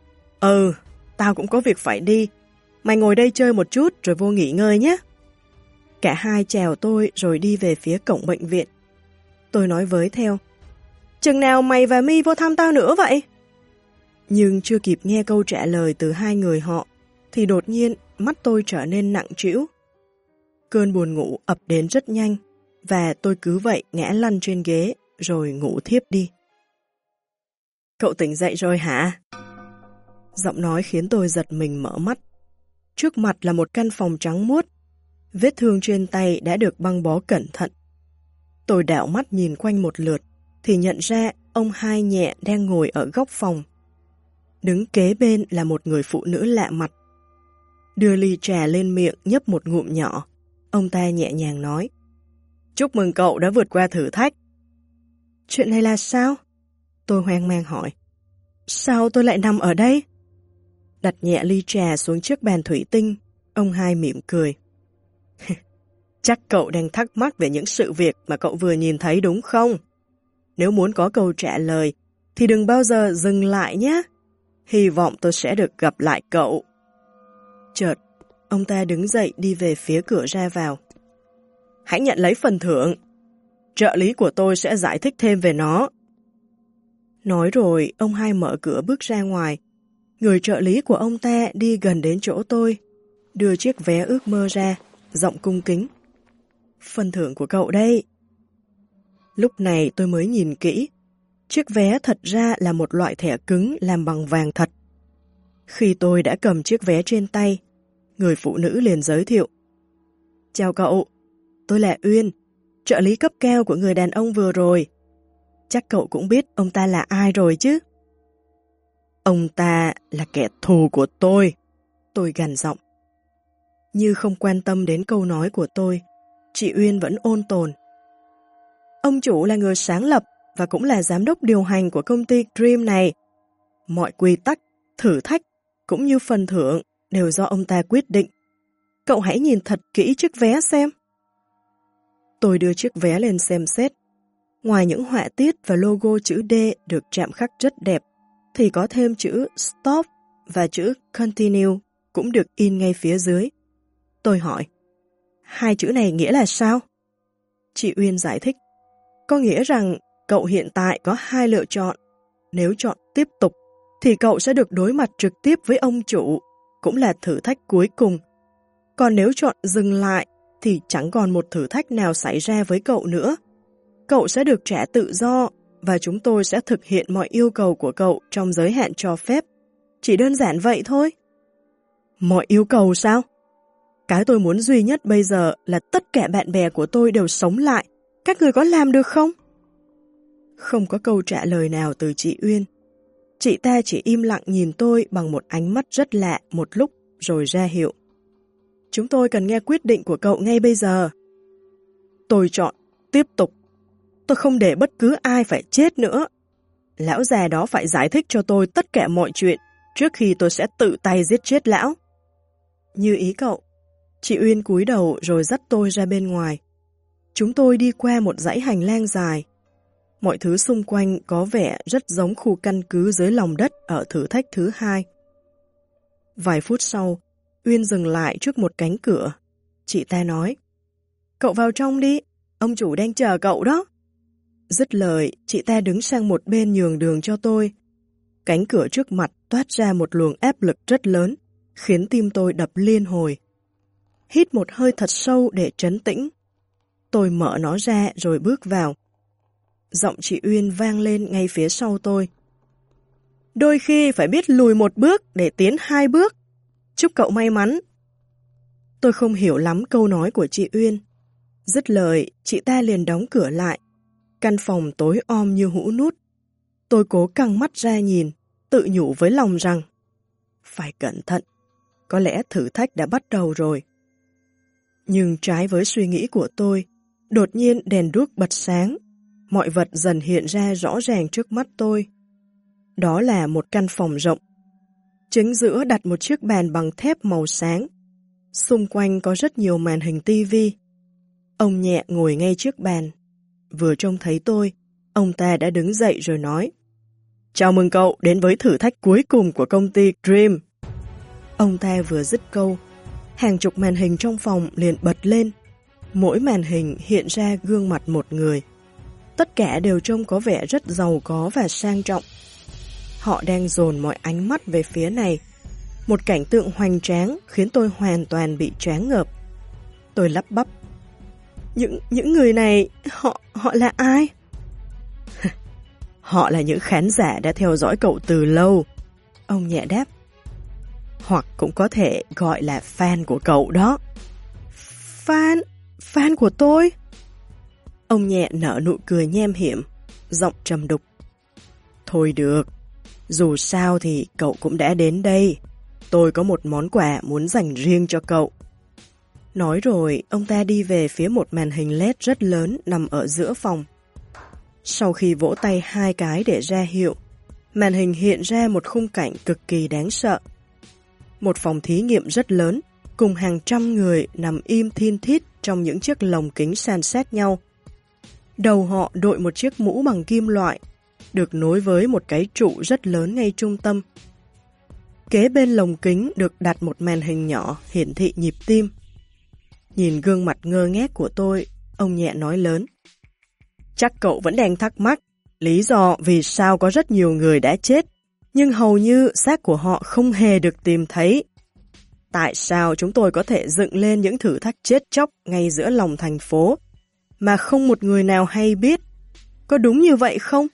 Tao cũng có việc phải đi. Mày ngồi đây chơi một chút rồi vô nghỉ ngơi nhé. Cả hai chào tôi rồi đi về phía cổng bệnh viện. Tôi nói với theo: Chừng nào mày và My vô thăm tao nữa vậy? Nhưng chưa kịp nghe câu trả lời từ hai người họ, thì đột nhiên mắt tôi trở nên nặng trĩu. Cơn buồn ngủ ập đến rất nhanh, và tôi cứ vậy ngã lăn trên ghế rồi ngủ thiếp đi. Cậu tỉnh dậy rồi hả? Giọng nói khiến tôi giật mình mở mắt. Trước mặt là một căn phòng trắng muốt. Vết thương trên tay đã được băng bó cẩn thận. Tôi đảo mắt nhìn quanh một lượt, thì nhận ra ông Hai Nhẹ đang ngồi ở góc phòng. Đứng kế bên là một người phụ nữ lạ mặt. Đưa ly trà lên miệng nhấp một ngụm nhỏ. Ông ta nhẹ nhàng nói: Chúc mừng cậu đã vượt qua thử thách. Chuyện này là sao? Tôi hoang mang hỏi. Sao tôi lại nằm ở đây? Đặt nhẹ ly trà xuống chiếc bàn thủy tinh, ông Hai mỉm cười. Chắc cậu đang thắc mắc về những sự việc mà cậu vừa nhìn thấy đúng không? Nếu muốn có câu trả lời, thì đừng bao giờ dừng lại nhé. Hy vọng tôi sẽ được gặp lại cậu. Chợt, ông ta đứng dậy đi về phía cửa ra vào. Hãy nhận lấy phần thưởng. Trợ lý của tôi sẽ giải thích thêm về nó. Nói rồi, ông Hai mở cửa bước ra ngoài. Người trợ lý của ông ta đi gần đến chỗ tôi, đưa chiếc vé ước mơ ra, giọng cung kính. Phần thưởng của cậu đây. Lúc này tôi mới nhìn kỹ. Chiếc vé thật ra là một loại thẻ cứng làm bằng vàng thật. Khi tôi đã cầm chiếc vé trên tay, người phụ nữ liền giới thiệu. Chào cậu, tôi là Uyên, trợ lý cấp cao của người đàn ông vừa rồi. Chắc cậu cũng biết ông ta là ai rồi chứ? Ông ta là kẻ thù của tôi gằn giọng. Như không quan tâm đến câu nói của tôi, chị Uyên vẫn ôn tồn. Ông chủ là người sáng lập và cũng là giám đốc điều hành của công ty Dream này. Mọi quy tắc, thử thách cũng như phần thưởng đều do ông ta quyết định. Cậu hãy nhìn thật kỹ chiếc vé xem. Tôi đưa chiếc vé lên xem xét. Ngoài những họa tiết và logo chữ D được chạm khắc rất đẹp, thì có thêm chữ Stop và chữ Continue cũng được in ngay phía dưới. Tôi hỏi, hai chữ này nghĩa là sao? Chị Uyên giải thích, có nghĩa rằng cậu hiện tại có hai lựa chọn. Nếu chọn tiếp tục, thì cậu sẽ được đối mặt trực tiếp với ông chủ, cũng là thử thách cuối cùng. Còn nếu chọn dừng lại, thì chẳng còn một thử thách nào xảy ra với cậu nữa. Cậu sẽ được trả tự do, và chúng tôi sẽ thực hiện mọi yêu cầu của cậu trong giới hạn cho phép. Chỉ đơn giản vậy thôi. Mọi yêu cầu sao? Cái tôi muốn duy nhất bây giờ là tất cả bạn bè của tôi đều sống lại. Các người có làm được không? Không có câu trả lời nào từ chị Uyên. Chị ta chỉ im lặng nhìn tôi bằng một ánh mắt rất lạ một lúc rồi ra hiệu. Chúng tôi cần nghe quyết định của cậu ngay bây giờ. Tôi chọn tiếp tục. Tôi không để bất cứ ai phải chết nữa. Lão già đó phải giải thích cho tôi tất cả mọi chuyện trước khi tôi sẽ tự tay giết chết lão. Như ý cậu. Chị Uyên cúi đầu rồi dắt tôi ra bên ngoài. Chúng tôi đi qua một dãy hành lang dài. Mọi thứ xung quanh có vẻ rất giống khu căn cứ dưới lòng đất ở thử thách thứ 2. Vài phút sau, Uyên dừng lại trước một cánh cửa. Chị ta nói, cậu vào trong đi, ông chủ đang chờ cậu đó. Dứt lời, chị ta đứng sang một bên nhường đường cho tôi. Cánh cửa trước mặt toát ra một luồng áp lực rất lớn, khiến tim tôi đập liên hồi. Hít một hơi thật sâu để trấn tĩnh. Tôi mở nó ra rồi bước vào. Giọng chị Uyên vang lên ngay phía sau tôi. Đôi khi phải biết lùi một bước để tiến 2 bước. Chúc cậu may mắn. Tôi không hiểu lắm câu nói của chị Uyên. Dứt lời, chị ta liền đóng cửa lại. Căn phòng tối om như hũ nút. Tôi cố căng mắt ra nhìn, tự nhủ với lòng rằng phải cẩn thận, có lẽ thử thách đã bắt đầu rồi. Nhưng trái với suy nghĩ của tôi, đột nhiên đèn đuốc bật sáng, mọi vật dần hiện ra rõ ràng trước mắt tôi. Đó là một căn phòng rộng. Chính giữa đặt một chiếc bàn bằng thép màu sáng. Xung quanh có rất nhiều màn hình tivi. Ông nhẹ ngồi ngay trước bàn. Vừa trông thấy tôi, ông ta đã đứng dậy rồi nói, chào mừng cậu đến với thử thách cuối cùng của công ty Dream. Ông ta vừa dứt câu, hàng chục màn hình trong phòng liền bật lên. Mỗi màn hình hiện ra gương mặt một người. Tất cả đều trông có vẻ rất giàu có và sang trọng. Họ đang dồn mọi ánh mắt về phía này. Một cảnh tượng hoành tráng khiến tôi hoàn toàn bị choáng ngợp. Tôi lắp bắp. Những người này, họ là ai? Họ là những khán giả đã theo dõi cậu từ lâu. Ông nhẹ đáp. Hoặc cũng có thể gọi là fan của cậu đó. Fan của tôi? Ông nhẹ nở nụ cười nhem hiểm, giọng trầm đục. Thôi được, dù sao thì cậu cũng đã đến đây. Tôi có một món quà muốn dành riêng cho cậu. Nói rồi, ông ta đi về phía một màn hình LED rất lớn nằm ở giữa phòng. Sau khi vỗ tay 2 cái để ra hiệu, màn hình hiện ra một khung cảnh cực kỳ đáng sợ. Một phòng thí nghiệm rất lớn, cùng hàng trăm người nằm im thin thít trong những chiếc lồng kính san sát nhau. Đầu họ đội một chiếc mũ bằng kim loại, được nối với một cái trụ rất lớn ngay trung tâm. Kế bên lồng kính được đặt một màn hình nhỏ hiển thị nhịp tim. Nhìn gương mặt ngơ ngác của tôi, ông nhẹ nói lớn. Chắc cậu vẫn đang thắc mắc lý do vì sao có rất nhiều người đã chết, nhưng hầu như xác của họ không hề được tìm thấy. Tại sao chúng tôi có thể dựng lên những thử thách chết chóc ngay giữa lòng thành phố, mà không một người nào hay biết? Có đúng như vậy không?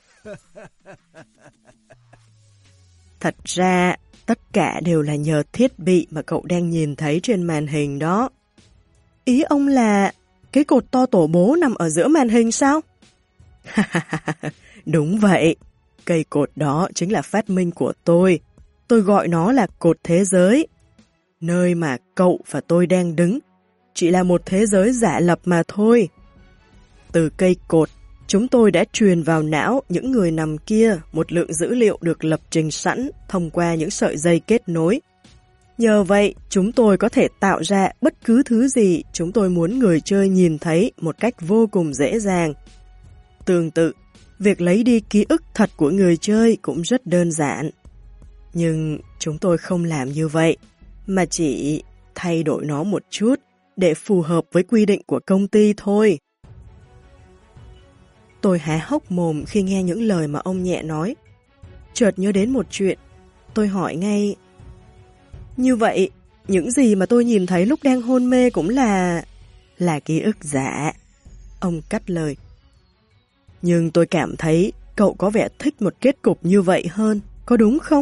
Thật ra, tất cả đều là nhờ thiết bị mà cậu đang nhìn thấy trên màn hình đó. Ý ông là cái cột to tổ bố nằm ở giữa màn hình sao? Đúng vậy, cây cột đó chính là phát minh của tôi. Tôi gọi nó là cột thế giới. Nơi mà cậu và tôi đang đứng chỉ là một thế giới giả lập mà thôi. Từ cây cột, chúng tôi đã truyền vào não những người nằm kia một lượng dữ liệu được lập trình sẵn thông qua những sợi dây kết nối. Nhờ vậy, chúng tôi có thể tạo ra bất cứ thứ gì chúng tôi muốn người chơi nhìn thấy một cách vô cùng dễ dàng. Tương tự, việc lấy đi ký ức thật của người chơi cũng rất đơn giản. Nhưng chúng tôi không làm như vậy, mà chỉ thay đổi nó một chút để phù hợp với quy định của công ty thôi. Tôi há hốc mồm khi nghe những lời mà ông nhẹ nói. Chợt nhớ đến một chuyện, tôi hỏi ngay: như vậy, những gì mà tôi nhìn thấy lúc đang hôn mê cũng là ký ức giả. Ông cắt lời. Nhưng tôi cảm thấy cậu có vẻ thích một kết cục như vậy hơn, có đúng không?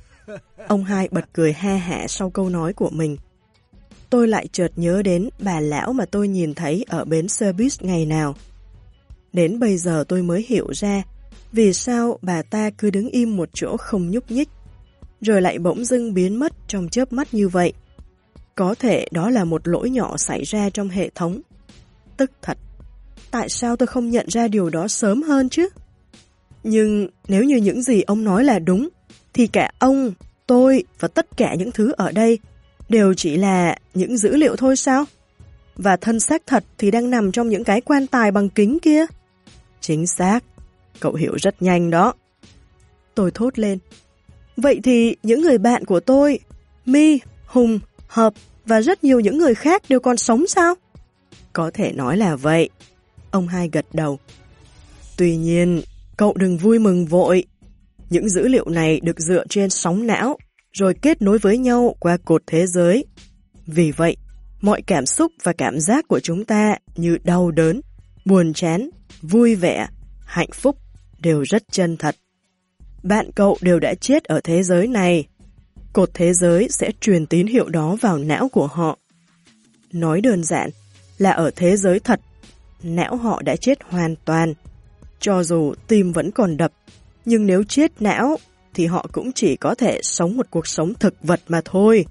Ông hai bật cười ha hả sau câu nói của mình. Tôi lại chợt nhớ đến bà lão mà tôi nhìn thấy ở bến xe buýt ngày nào. Đến bây giờ tôi mới hiểu ra vì sao bà ta cứ đứng im một chỗ không nhúc nhích, rồi lại bỗng dưng biến mất trong chớp mắt như vậy. Có thể đó là một lỗi nhỏ xảy ra trong hệ thống. Tức thật, tại sao tôi không nhận ra điều đó sớm hơn chứ? Nhưng nếu như những gì ông nói là đúng, thì cả ông, tôi và tất cả những thứ ở đây đều chỉ là những dữ liệu thôi sao? Và thân xác thật thì đang nằm trong những cái quan tài bằng kính kia. Chính xác, cậu hiểu rất nhanh đó. Tôi thốt lên. Vậy thì những người bạn của tôi, My, Hùng, Hợp và rất nhiều những người khác đều còn sống sao? Có thể nói là vậy. Ông hai gật đầu. Tuy nhiên, cậu đừng vui mừng vội. Những dữ liệu này được dựa trên sóng não, rồi kết nối với nhau qua cột thế giới. Vì vậy, mọi cảm xúc và cảm giác của chúng ta như đau đớn, buồn chán, vui vẻ, hạnh phúc đều rất chân thật. Bạn cậu đều đã chết ở thế giới này. Cột thế giới sẽ truyền tín hiệu đó vào não của họ. Nói đơn giản là ở thế giới thật, não họ đã chết hoàn toàn. Cho dù tim vẫn còn đập, nhưng nếu chết não thì họ cũng chỉ có thể sống một cuộc sống thực vật mà thôi.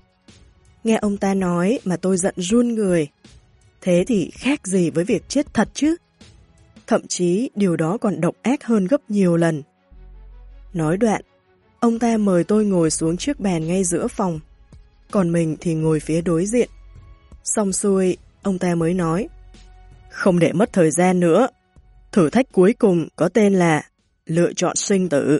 Nghe ông ta nói mà tôi giận run người. Thế thì khác gì với việc chết thật chứ? Thậm chí điều đó còn độc ác hơn gấp nhiều lần. Nói đoạn, ông ta mời tôi ngồi xuống chiếc bàn ngay giữa phòng, còn mình thì ngồi phía đối diện. Xong xuôi, ông ta mới nói: không để mất thời gian nữa, thử thách cuối cùng có tên là lựa chọn sinh tử.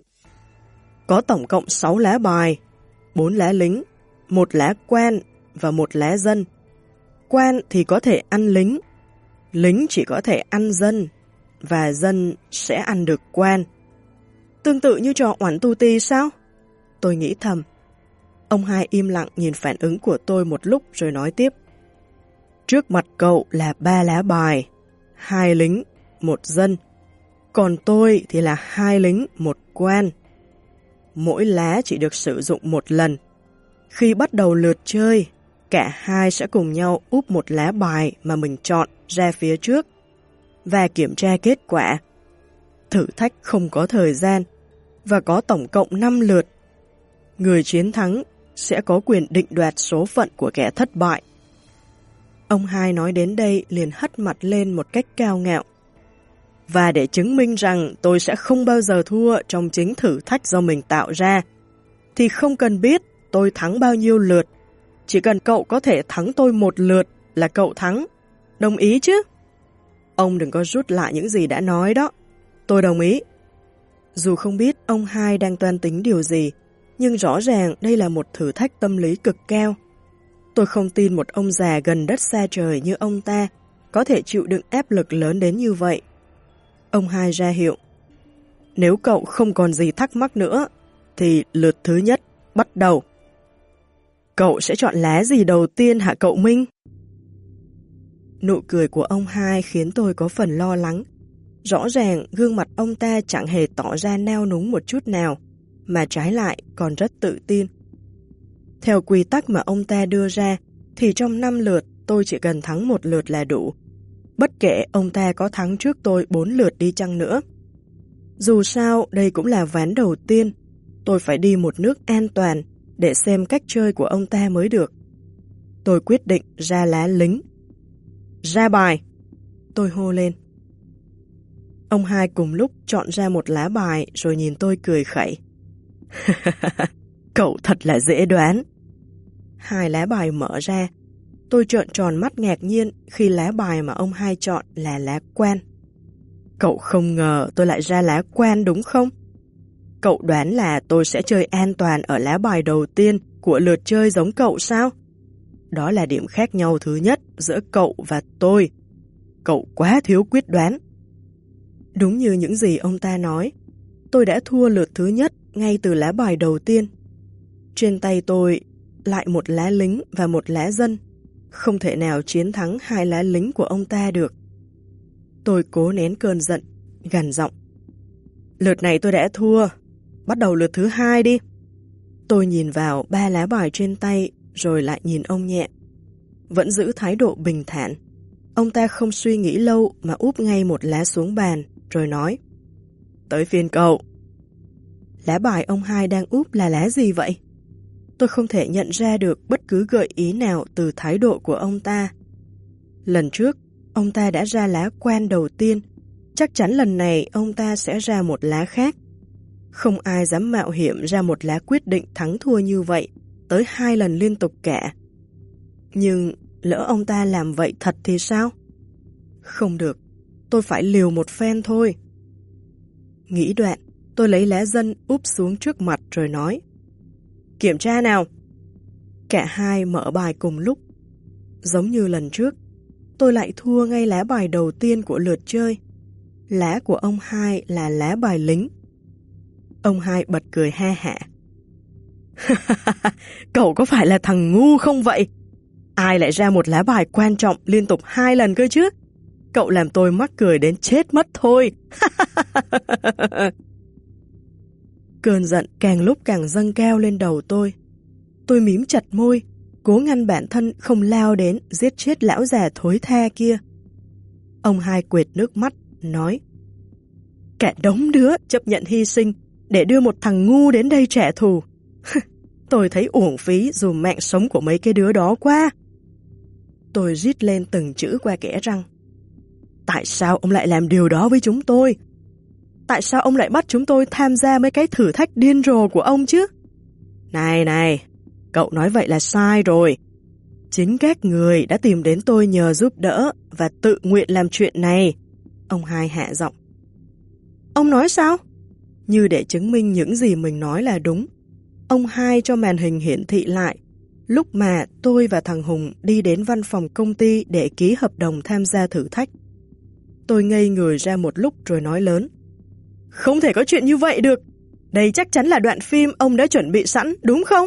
Có tổng cộng 6 lá bài, 4 lá lính, 1 lá quan và 1 lá dân. Quan thì có thể ăn lính, lính chỉ có thể ăn dân, và dân sẽ ăn được quan. Tương tự như trò oản tu ti sao? Tôi nghĩ thầm. Ông hai im lặng nhìn phản ứng của tôi một lúc rồi nói tiếp. Trước mặt cậu là 3 lá bài, 2 lính, 1 dân. Còn tôi thì là 2 lính, 1 quan. Mỗi lá chỉ được sử dụng 1 lần. Khi bắt đầu lượt chơi, cả hai sẽ cùng nhau úp 1 lá bài mà mình chọn ra phía trước và kiểm tra kết quả. Thử thách không có thời gian và có tổng cộng 5 lượt. Người chiến thắng sẽ có quyền định đoạt số phận của kẻ thất bại. Ông hai nói đến đây liền hất mặt lên một cách cao ngạo. Và để chứng minh rằng tôi sẽ không bao giờ thua trong chính thử thách do mình tạo ra, thì không cần biết tôi thắng bao nhiêu lượt. Chỉ cần cậu có thể thắng tôi 1 lượt là cậu thắng. Đồng ý chứ? Ông đừng có rút lại những gì đã nói đó. Tôi đồng ý. Dù không biết ông hai đang toan tính điều gì, nhưng rõ ràng đây là một thử thách tâm lý cực cao. Tôi không tin một ông già gần đất xa trời như ông ta có thể chịu đựng áp lực lớn đến như vậy. Ông hai ra hiệu. Nếu cậu không còn gì thắc mắc nữa, thì lượt thứ nhất bắt đầu. Cậu sẽ chọn lá gì đầu tiên hả cậu Minh? Nụ cười của ông hai khiến tôi có phần lo lắng. Rõ ràng gương mặt ông ta chẳng hề tỏ ra nao núng một chút nào, mà trái lại còn rất tự tin. Theo quy tắc mà ông ta đưa ra, thì trong 5 lượt tôi chỉ cần thắng 1 lượt là đủ. Bất kể ông ta có thắng trước tôi 4 lượt đi chăng nữa. Dù sao, đây cũng là ván đầu tiên. Tôi phải đi một nước an toàn để xem cách chơi của ông ta mới được. Tôi quyết định ra lá lính. Ra bài! Tôi hô lên. Ông hai cùng lúc chọn ra 1 lá bài rồi nhìn tôi cười khẩy. Cậu thật là dễ đoán. 2 lá bài mở ra. Tôi trợn tròn mắt ngạc nhiên khi lá bài mà ông hai chọn là lá quan. Cậu không ngờ tôi lại ra lá quan đúng không? Cậu đoán là tôi sẽ chơi an toàn ở lá bài đầu tiên của lượt chơi giống cậu sao? Đó là điểm khác nhau thứ nhất giữa cậu và tôi. Cậu quá thiếu quyết đoán. Đúng như những gì ông ta nói, tôi đã thua lượt thứ nhất ngay từ lá bài đầu tiên. Trên tay tôi lại một lá lính và một lá dân, không thể nào chiến thắng hai lá lính của ông ta được. Tôi cố nén cơn giận, gằn giọng. Lượt này tôi đã thua, bắt đầu lượt thứ hai đi. Tôi nhìn vào 3 lá bài trên tay rồi lại nhìn ông nhẹ. Vẫn giữ thái độ bình thản. Ông ta không suy nghĩ lâu mà úp ngay một lá xuống bàn rồi nói: Tới phiên cậu. Lá bài ông hai đang úp là lá gì vậy? Tôi không thể nhận ra được bất cứ gợi ý nào từ thái độ của ông ta. Lần trước, ông ta đã ra lá quan đầu tiên. Chắc chắn lần này ông ta sẽ ra một lá khác. Không ai dám mạo hiểm ra một lá quyết định thắng thua như vậy tới 2 lần liên tục cả. Nhưng lỡ ông ta làm vậy thật thì sao? Không được, tôi phải liều một phen thôi. Nghĩ đoạn, tôi lấy lá dân úp xuống trước mặt rồi nói: Kiểm tra nào. Cả hai mở bài cùng lúc. Giống như lần trước, tôi lại thua ngay lá bài đầu tiên của lượt chơi. Lá của ông hai là lá bài lính. Ông hai bật cười ha hả. Cậu có phải là thằng ngu không vậy? Ai lại ra một lá bài quan trọng liên tục 2 lần cơ chứ? Cậu làm tôi mắc cười đến chết mất thôi. Cơn giận càng lúc càng dâng cao lên đầu tôi. Tôi mím chặt môi, cố ngăn bản thân không lao đến giết chết lão già thối tha kia. Ông hai quệt nước mắt, nói: Cả đống đứa chấp nhận hy sinh để đưa một thằng ngu đến đây trả thù. Tôi thấy uổng phí dùm mạng sống của mấy cái đứa đó quá. Tôi rít lên từng chữ qua kẽ răng. Tại sao ông lại làm điều đó với chúng tôi? Tại sao ông lại bắt chúng tôi tham gia mấy cái thử thách điên rồ của ông chứ? Này, cậu nói vậy là sai rồi. Chính các người đã tìm đến tôi nhờ giúp đỡ và tự nguyện làm chuyện này. Ông hai hạ giọng. Ông nói sao? Như để chứng minh những gì mình nói là đúng, ông hai cho màn hình hiển thị lại lúc mà tôi và thằng Hùng đi đến văn phòng công ty để ký hợp đồng tham gia thử thách. Tôi ngây người ra một lúc rồi nói lớn: Không thể có chuyện như vậy được. Đây chắc chắn là đoạn phim ông đã chuẩn bị sẵn, đúng không?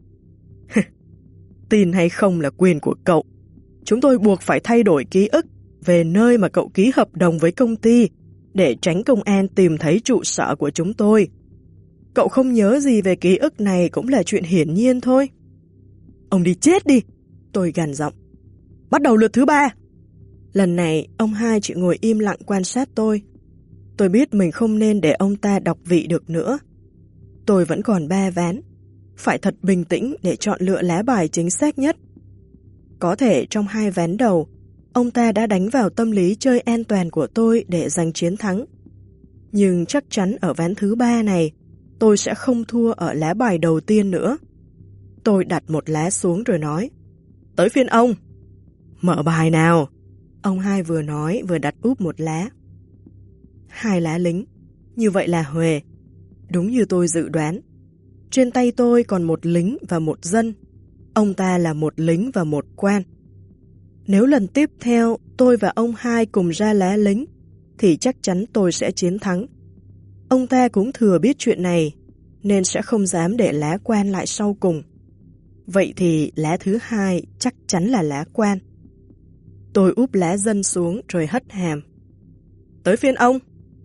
Tin hay không là quyền của cậu. Chúng tôi buộc phải thay đổi ký ức về nơi mà cậu ký hợp đồng với công ty để tránh công an tìm thấy trụ sở của chúng tôi. Cậu không nhớ gì về ký ức này cũng là chuyện hiển nhiên thôi. Ông đi chết đi, tôi gằn giọng. Bắt đầu lượt thứ 3. Lần này, ông hai chỉ ngồi im lặng quan sát tôi. Tôi biết mình không nên để ông ta đọc vị được nữa. Tôi vẫn còn 3 ván. Phải thật bình tĩnh để chọn lựa lá bài chính xác nhất. Có thể trong 2 ván đầu, ông ta đã đánh vào tâm lý chơi an toàn của tôi để giành chiến thắng. Nhưng chắc chắn ở ván thứ 3 này, tôi sẽ không thua ở lá bài đầu tiên nữa. Tôi đặt một lá xuống rồi nói: Tới phiên ông. Mở bài nào. Ông hai vừa nói vừa đặt úp một lá. 2 lá lính. Như vậy là huề. Đúng như tôi dự đoán. Trên tay tôi còn một lính và một dân. Ông ta là một lính và một quan. Nếu lần tiếp theo tôi và ông hai cùng ra lá lính, thì chắc chắn tôi sẽ chiến thắng. Ông ta cũng thừa biết chuyện này, nên sẽ không dám để lá quan lại sau cùng. Vậy thì lá thứ 2 chắc chắn là lá quan. Tôi úp lá dân xuống rồi hất hàm. Tới phiên ông.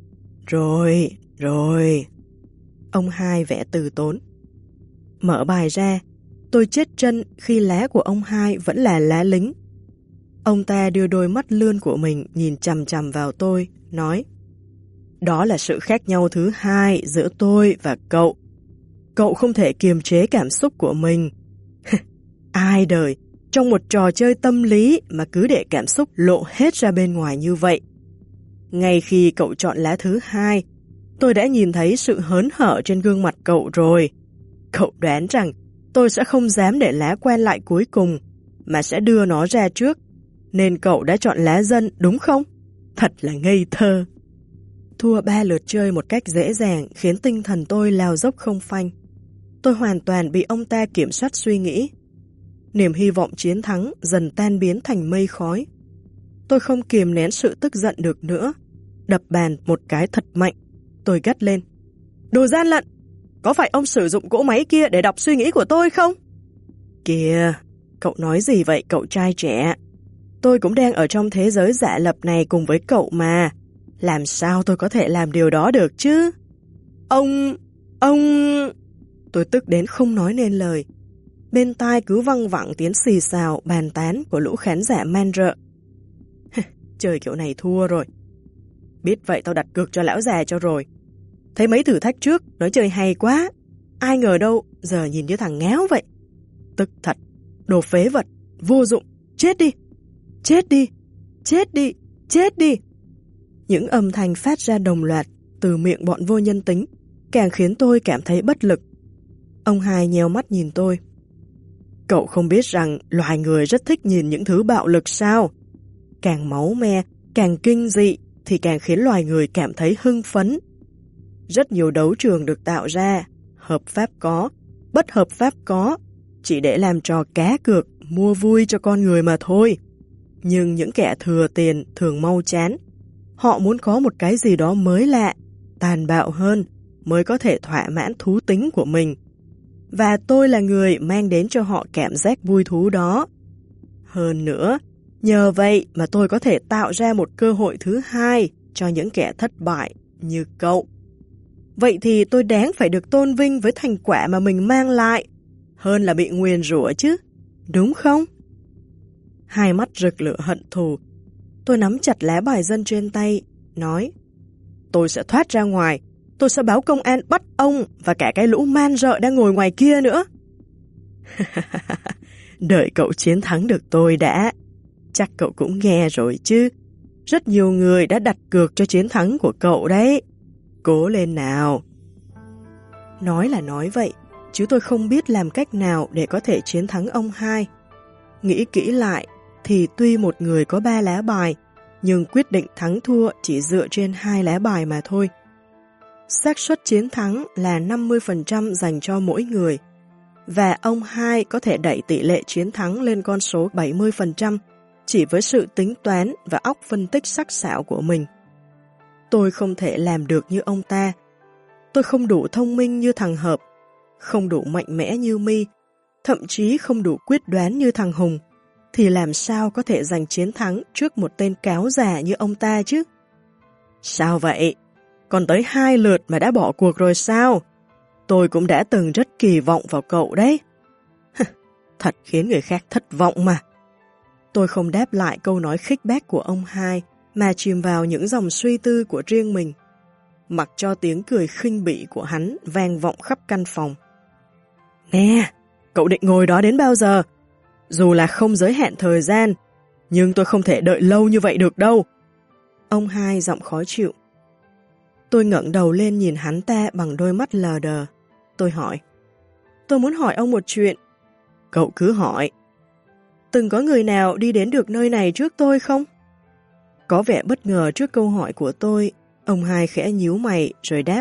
Rồi. Ông hai vẽ từ tốn. Mở bài ra, tôi chết chân khi lá của ông hai vẫn là lá lính. Ông ta đưa đôi mắt lươn của mình nhìn chằm chằm vào tôi, nói: Đó là sự khác nhau thứ 2 giữa tôi và cậu. Cậu không thể kiềm chế cảm xúc của mình. Ai đời, trong một trò chơi tâm lý mà cứ để cảm xúc lộ hết ra bên ngoài như vậy. Ngay khi cậu chọn lá thứ 2, tôi đã nhìn thấy sự hớn hở trên gương mặt cậu rồi. Cậu đoán rằng tôi sẽ không dám để lá quen lại cuối cùng, mà sẽ đưa nó ra trước. Nên cậu đã chọn lá dân đúng không? Thật là ngây thơ. Thua 3 lượt chơi một cách dễ dàng khiến tinh thần tôi lao dốc không phanh. Tôi hoàn toàn bị ông ta kiểm soát suy nghĩ. Niềm hy vọng chiến thắng dần tan biến thành mây khói. Tôi không kìm nén sự tức giận được nữa. Đập bàn một cái thật mạnh. Tôi gắt lên. Đồ gian lận! Có phải ông sử dụng cỗ máy kia để đọc suy nghĩ của tôi không? Kìa, cậu nói gì vậy cậu trai trẻ? Tôi cũng đang ở trong thế giới giả lập này cùng với cậu mà. Làm sao tôi có thể làm điều đó được chứ? Ông... Tôi tức đến không nói nên lời. Bên tai cứ văng vẳng tiếng xì xào, bàn tán của lũ khán giả man rợ. Chơi kiểu này thua rồi. Biết vậy tao đặt cược cho lão già cho rồi. Thấy mấy thử thách trước, nói chơi hay quá. Ai ngờ đâu, giờ nhìn như thằng ngáo vậy. Tức thật, đồ phế vật, vô dụng, chết đi, chết đi, chết đi, chết đi. Những âm thanh phát ra đồng loạt từ miệng bọn vô nhân tính, càng khiến tôi cảm thấy bất lực. Ông hai nheo mắt nhìn tôi. Cậu không biết rằng loài người rất thích nhìn những thứ bạo lực sao? Càng máu me, càng kinh dị thì càng khiến loài người cảm thấy hưng phấn. Rất nhiều đấu trường được tạo ra, hợp pháp có, bất hợp pháp có, chỉ để làm trò cá cược, mua vui cho con người mà thôi. Nhưng những kẻ thừa tiền thường mau chán. Họ muốn có một cái gì đó mới lạ, tàn bạo hơn, mới có thể thỏa mãn thú tính của mình. Và tôi là người mang đến cho họ cảm giác vui thú đó. Hơn nữa, nhờ vậy mà tôi có thể tạo ra một cơ hội thứ hai cho những kẻ thất bại như cậu. Vậy thì tôi đáng phải được tôn vinh với thành quả mà mình mang lại, hơn là bị nguyền rủa chứ, đúng không? Hai mắt rực lửa hận thù. Tôi nắm chặt lá bài dân trên tay, nói: tôi sẽ thoát ra ngoài, tôi sẽ báo công an bắt ông và cả cái lũ man rợ đang ngồi ngoài kia nữa. Đợi cậu chiến thắng được tôi đã. Chắc cậu cũng nghe rồi chứ. Rất nhiều người đã đặt cược cho chiến thắng của cậu đấy. Cố lên nào. Nói là nói vậy, chứ tôi không biết làm cách nào để có thể chiến thắng ông hai. Nghĩ kỹ lại, thì tuy một người có 3 lá bài, nhưng quyết định thắng thua chỉ dựa trên 2 lá bài mà thôi. Xác suất chiến thắng là 50% dành cho mỗi người, và ông hai có thể đẩy tỷ lệ chiến thắng lên con số 70% chỉ với sự tính toán và óc phân tích sắc sảo của mình. Tôi không thể làm được như ông ta. Tôi không đủ thông minh như thằng Hợp, không đủ mạnh mẽ như My, thậm chí không đủ quyết đoán như thằng Hùng, thì làm sao có thể giành chiến thắng trước một tên cáo già như ông ta chứ? Sao vậy? Còn tới 2 lượt mà đã bỏ cuộc rồi sao? Tôi cũng đã từng rất kỳ vọng vào cậu đấy. Thật khiến người khác thất vọng mà. Tôi không đáp lại câu nói khích bác của ông hai, mà chìm vào những dòng suy tư của riêng mình, mặc cho tiếng cười khinh bỉ của hắn vang vọng khắp căn phòng. Nè, cậu định ngồi đó đến bao giờ? Dù là không giới hạn thời gian, nhưng tôi không thể đợi lâu như vậy được đâu. Ông hai giọng khó chịu. Tôi ngẩng đầu lên nhìn hắn ta bằng đôi mắt lờ đờ. Tôi hỏi. Tôi muốn hỏi ông một chuyện. Cậu cứ hỏi. Từng có người nào đi đến được nơi này trước tôi không? Có vẻ bất ngờ trước câu hỏi của tôi, ông hai khẽ nhíu mày rồi đáp.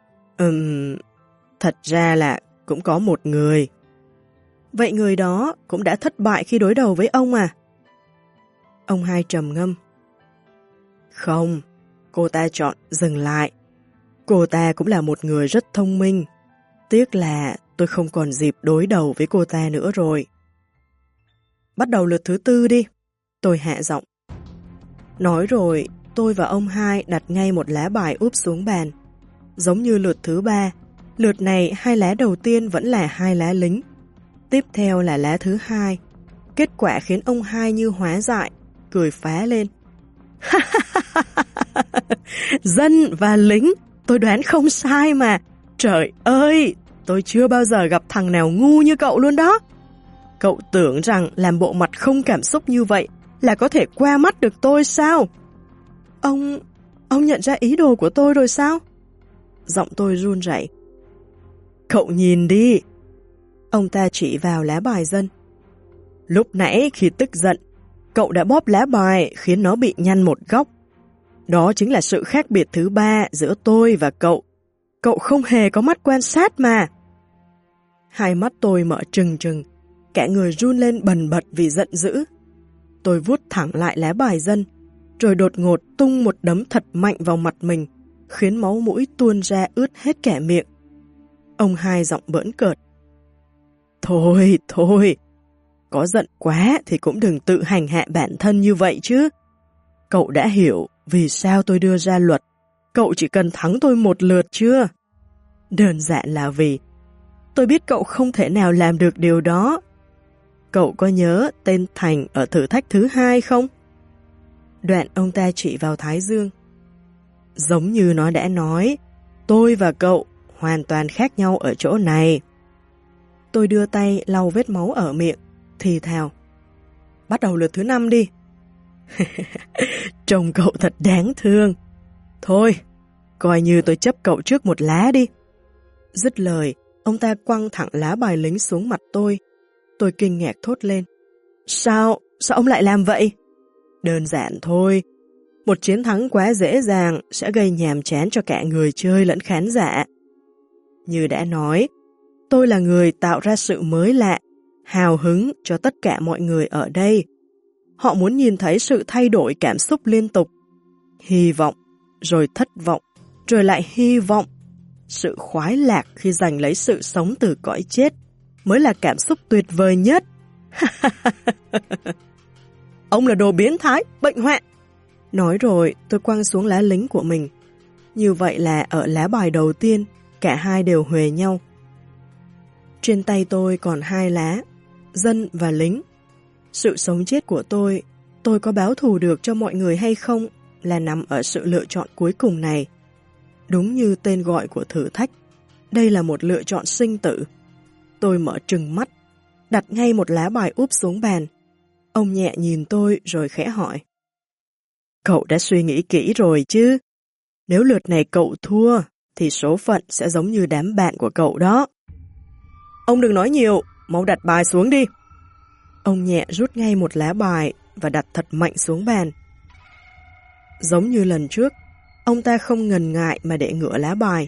Thật ra là cũng có một người. Vậy người đó cũng đã thất bại khi đối đầu với ông à? Ông hai trầm ngâm. Không, cô ta chọn dừng lại. Cô ta cũng là một người rất thông minh. Tiếc là tôi không còn dịp đối đầu với cô ta nữa rồi. Bắt đầu lượt thứ 4 đi. Tôi hạ giọng. Nói rồi, tôi và ông hai đặt ngay một lá bài úp xuống bàn. Giống như lượt thứ 3, lượt này 2 lá đầu tiên vẫn là 2 lá lính. Tiếp theo là lá thứ 2. Kết quả khiến ông hai như hóa dại, cười phá lên. Dân và lính, tôi đoán không sai mà. Trời ơi, tôi chưa bao giờ gặp thằng nào ngu như cậu luôn đó. Cậu tưởng rằng làm bộ mặt không cảm xúc như vậy là có thể qua mắt được tôi sao? Ông nhận ra ý đồ của tôi rồi sao? Giọng tôi run rẩy. Cậu nhìn đi. Ông ta chỉ vào lá bài dân. Lúc nãy khi tức giận, cậu đã bóp lá bài khiến nó bị nhăn một góc. Đó chính là sự khác biệt thứ ba giữa tôi và cậu. Cậu không hề có mắt quan sát mà. Hai mắt tôi mở trừng trừng, cả người run lên bần bật vì giận dữ. Tôi vuốt thẳng lại lá bài dân, rồi đột ngột tung một đấm thật mạnh vào mặt mình, khiến máu mũi tuôn ra ướt hết cả miệng. Ông hai giọng bỡn cợt. Thôi, có giận quá thì cũng đừng tự hành hạ bản thân như vậy chứ. Cậu đã hiểu vì sao tôi đưa ra luật, cậu chỉ cần thắng tôi một lượt chưa? Đơn giản là vì tôi biết cậu không thể nào làm được điều đó. Cậu có nhớ tên Thành ở thử thách thứ 2 không? Đoạn ông ta chỉ vào Thái Dương. Giống như nó đã nói, tôi và cậu hoàn toàn khác nhau ở chỗ này. Tôi đưa tay lau vết máu ở miệng, thì thào. Bắt đầu lượt thứ 5 đi. Trông cậu thật đáng thương. Thôi, coi như tôi chấp cậu trước một lá đi. Dứt lời, ông ta quăng thẳng lá bài lính xuống mặt tôi. Tôi kinh ngạc thốt lên. Sao ông lại làm vậy? Đơn giản thôi. Một chiến thắng quá dễ dàng sẽ gây nhàm chán cho cả người chơi lẫn khán giả. Như đã nói, tôi là người tạo ra sự mới lạ, hào hứng cho tất cả mọi người ở đây. Họ muốn nhìn thấy sự thay đổi cảm xúc liên tục. Hy vọng, rồi thất vọng, rồi lại hy vọng. Sự khoái lạc khi giành lấy sự sống từ cõi chết mới là cảm xúc tuyệt vời nhất. Ông là đồ biến thái, bệnh hoạn. Nói rồi tôi quăng xuống lá lính của mình. Như vậy là ở lá bài đầu tiên, cả hai đều huề nhau. Trên tay tôi còn 2 lá, dân và lính. Sự sống chết của tôi có báo thù được cho mọi người hay không là nằm ở sự lựa chọn cuối cùng này. Đúng như tên gọi của thử thách, đây là một lựa chọn sinh tử. Tôi mở trừng mắt, đặt ngay một lá bài úp xuống bàn. Ông nhẹ nhìn tôi rồi khẽ hỏi. Cậu đã suy nghĩ kỹ rồi chứ? Nếu lượt này cậu thua, thì số phận sẽ giống như đám bạn của cậu đó. Ông đừng nói nhiều, mau đặt bài xuống đi. Ông nhẹ rút ngay một lá bài và đặt thật mạnh xuống bàn. Giống như lần trước, ông ta không ngần ngại mà để ngửa lá bài.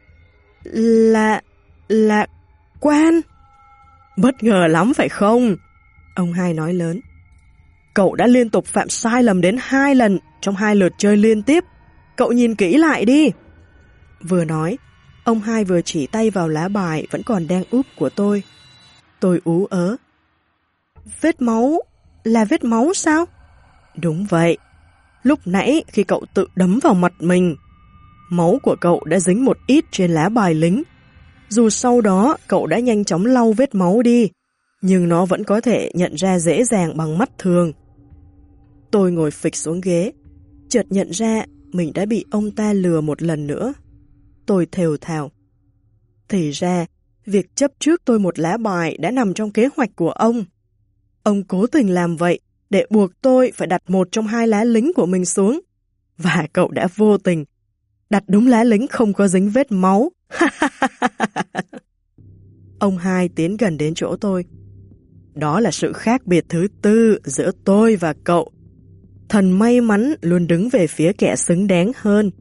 Là quan. Bất ngờ lắm phải không? Ông hai nói lớn. Cậu đã liên tục phạm sai lầm đến 2 lần trong 2 lượt chơi liên tiếp. Cậu nhìn kỹ lại đi. Vừa nói, ông hai vừa chỉ tay vào lá bài vẫn còn đang úp của tôi. Tôi ú ớ. Vết máu? Là vết máu sao? Đúng vậy. Lúc nãy khi cậu tự đấm vào mặt mình, máu của cậu đã dính một ít trên lá bài lính. Dù sau đó cậu đã nhanh chóng lau vết máu đi, nhưng nó vẫn có thể nhận ra dễ dàng bằng mắt thường. Tôi ngồi phịch xuống ghế, chợt nhận ra mình đã bị ông ta lừa một lần nữa. Tôi thều thào. Thì ra, việc chấp trước tôi một lá bài đã nằm trong kế hoạch của ông. Ông cố tình làm vậy để buộc tôi phải đặt một trong 2 lá lính của mình xuống. Và cậu đã vô tình đặt đúng lá lính không có dính vết máu. Ông hai tiến gần đến chỗ tôi. Đó là sự khác biệt thứ 4 giữa tôi và cậu. Thần may mắn luôn đứng về phía kẻ xứng đáng hơn.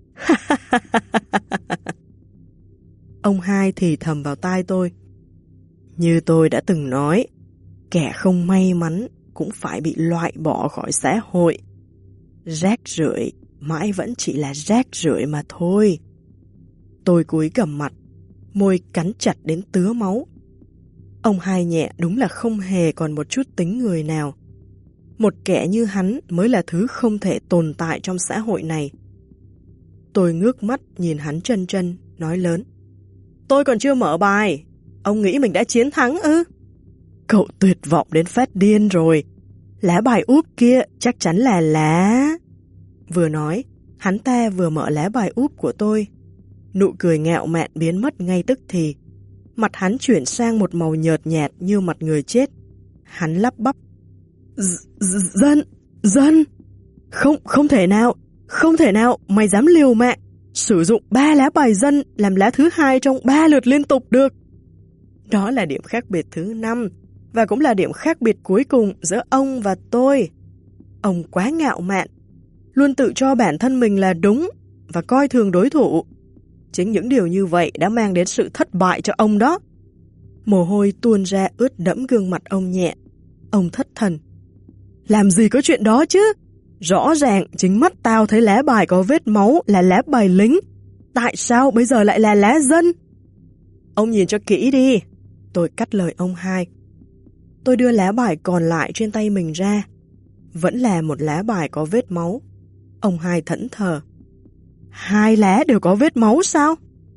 Ông hai thì thầm vào tai tôi. Như tôi đã từng nói, kẻ không may mắn cũng phải bị loại bỏ khỏi xã hội. Rác rưởi mãi vẫn chỉ là rác rưởi mà thôi. Tôi cúi gằm mặt, môi cắn chặt đến tứa máu. Ông hai nhẹ đúng là không hề còn một chút tính người nào. Một kẻ như hắn mới là thứ không thể tồn tại trong xã hội này. Tôi ngước mắt nhìn hắn chân chân, nói lớn. Tôi còn chưa mở bài, ông nghĩ mình đã chiến thắng ư? Cậu tuyệt vọng đến phát điên rồi. Lá bài úp kia chắc chắn là lá... Vừa nói, hắn ta vừa mở lá bài úp của tôi. Nụ cười ngạo mạn biến mất ngay tức thì. Mặt hắn chuyển sang một màu nhợt nhạt như mặt người chết. Hắn lắp bắp. Dân! Không thể nào, mày dám liều mạng, sử dụng 3 lá bài dân làm lá thứ 2 trong 3 lượt liên tục được. Đó là điểm khác biệt thứ 5, và cũng là điểm khác biệt cuối cùng giữa ông và tôi. Ông quá ngạo mạn. luôn tự cho bản thân mình là đúng và coi thường đối thủ. Chính những điều như vậy đã mang đến sự thất bại cho ông đó. Mồ hôi tuôn ra ướt đẫm gương mặt ông nhẹ. Ông thất thần. Làm gì có chuyện đó chứ? Rõ ràng chính mắt tao thấy lá bài có vết máu là lá bài lính. Tại sao bây giờ lại là lá dân? Ông nhìn cho kỹ đi. Tôi cắt lời ông hai. Tôi đưa lá bài còn lại trên tay mình ra. Vẫn là một lá bài có vết máu. Ông hai thẫn thờ. 2 lá đều có vết máu sao?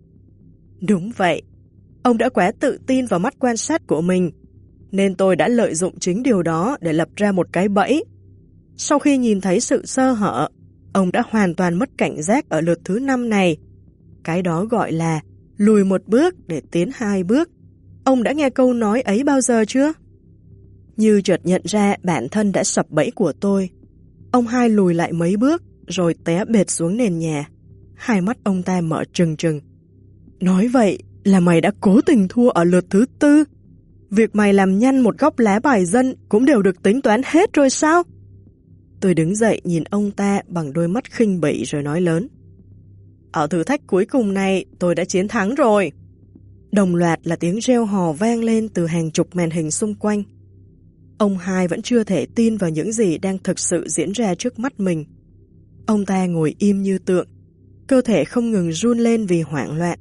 Đúng vậy. Ông đã quá tự tin vào mắt quan sát của mình, nên tôi đã lợi dụng chính điều đó để lập ra một cái bẫy. Sau khi nhìn thấy sự sơ hở, ông đã hoàn toàn mất cảnh giác ở lượt thứ 5 này. Cái đó gọi là lùi 1 bước để tiến 2 bước. Ông đã nghe câu nói ấy bao giờ chưa? Như chợt nhận ra bản thân đã sập bẫy của tôi, ông hai lùi lại mấy bước rồi té bệt xuống nền nhà. Hai mắt ông ta mở trừng trừng. Nói vậy là mày đã cố tình thua ở lượt thứ 4. Việc mày làm nhăn một góc lá bài dân cũng đều được tính toán hết rồi sao? Tôi đứng dậy nhìn ông ta bằng đôi mắt khinh bỉ rồi nói lớn. Ở thử thách cuối cùng này tôi đã chiến thắng rồi. Đồng loạt là tiếng reo hò vang lên từ hàng chục màn hình xung quanh. Ông hai vẫn chưa thể tin vào những gì đang thực sự diễn ra trước mắt mình. Ông ta ngồi im như tượng, cơ thể không ngừng run lên vì hoảng loạn.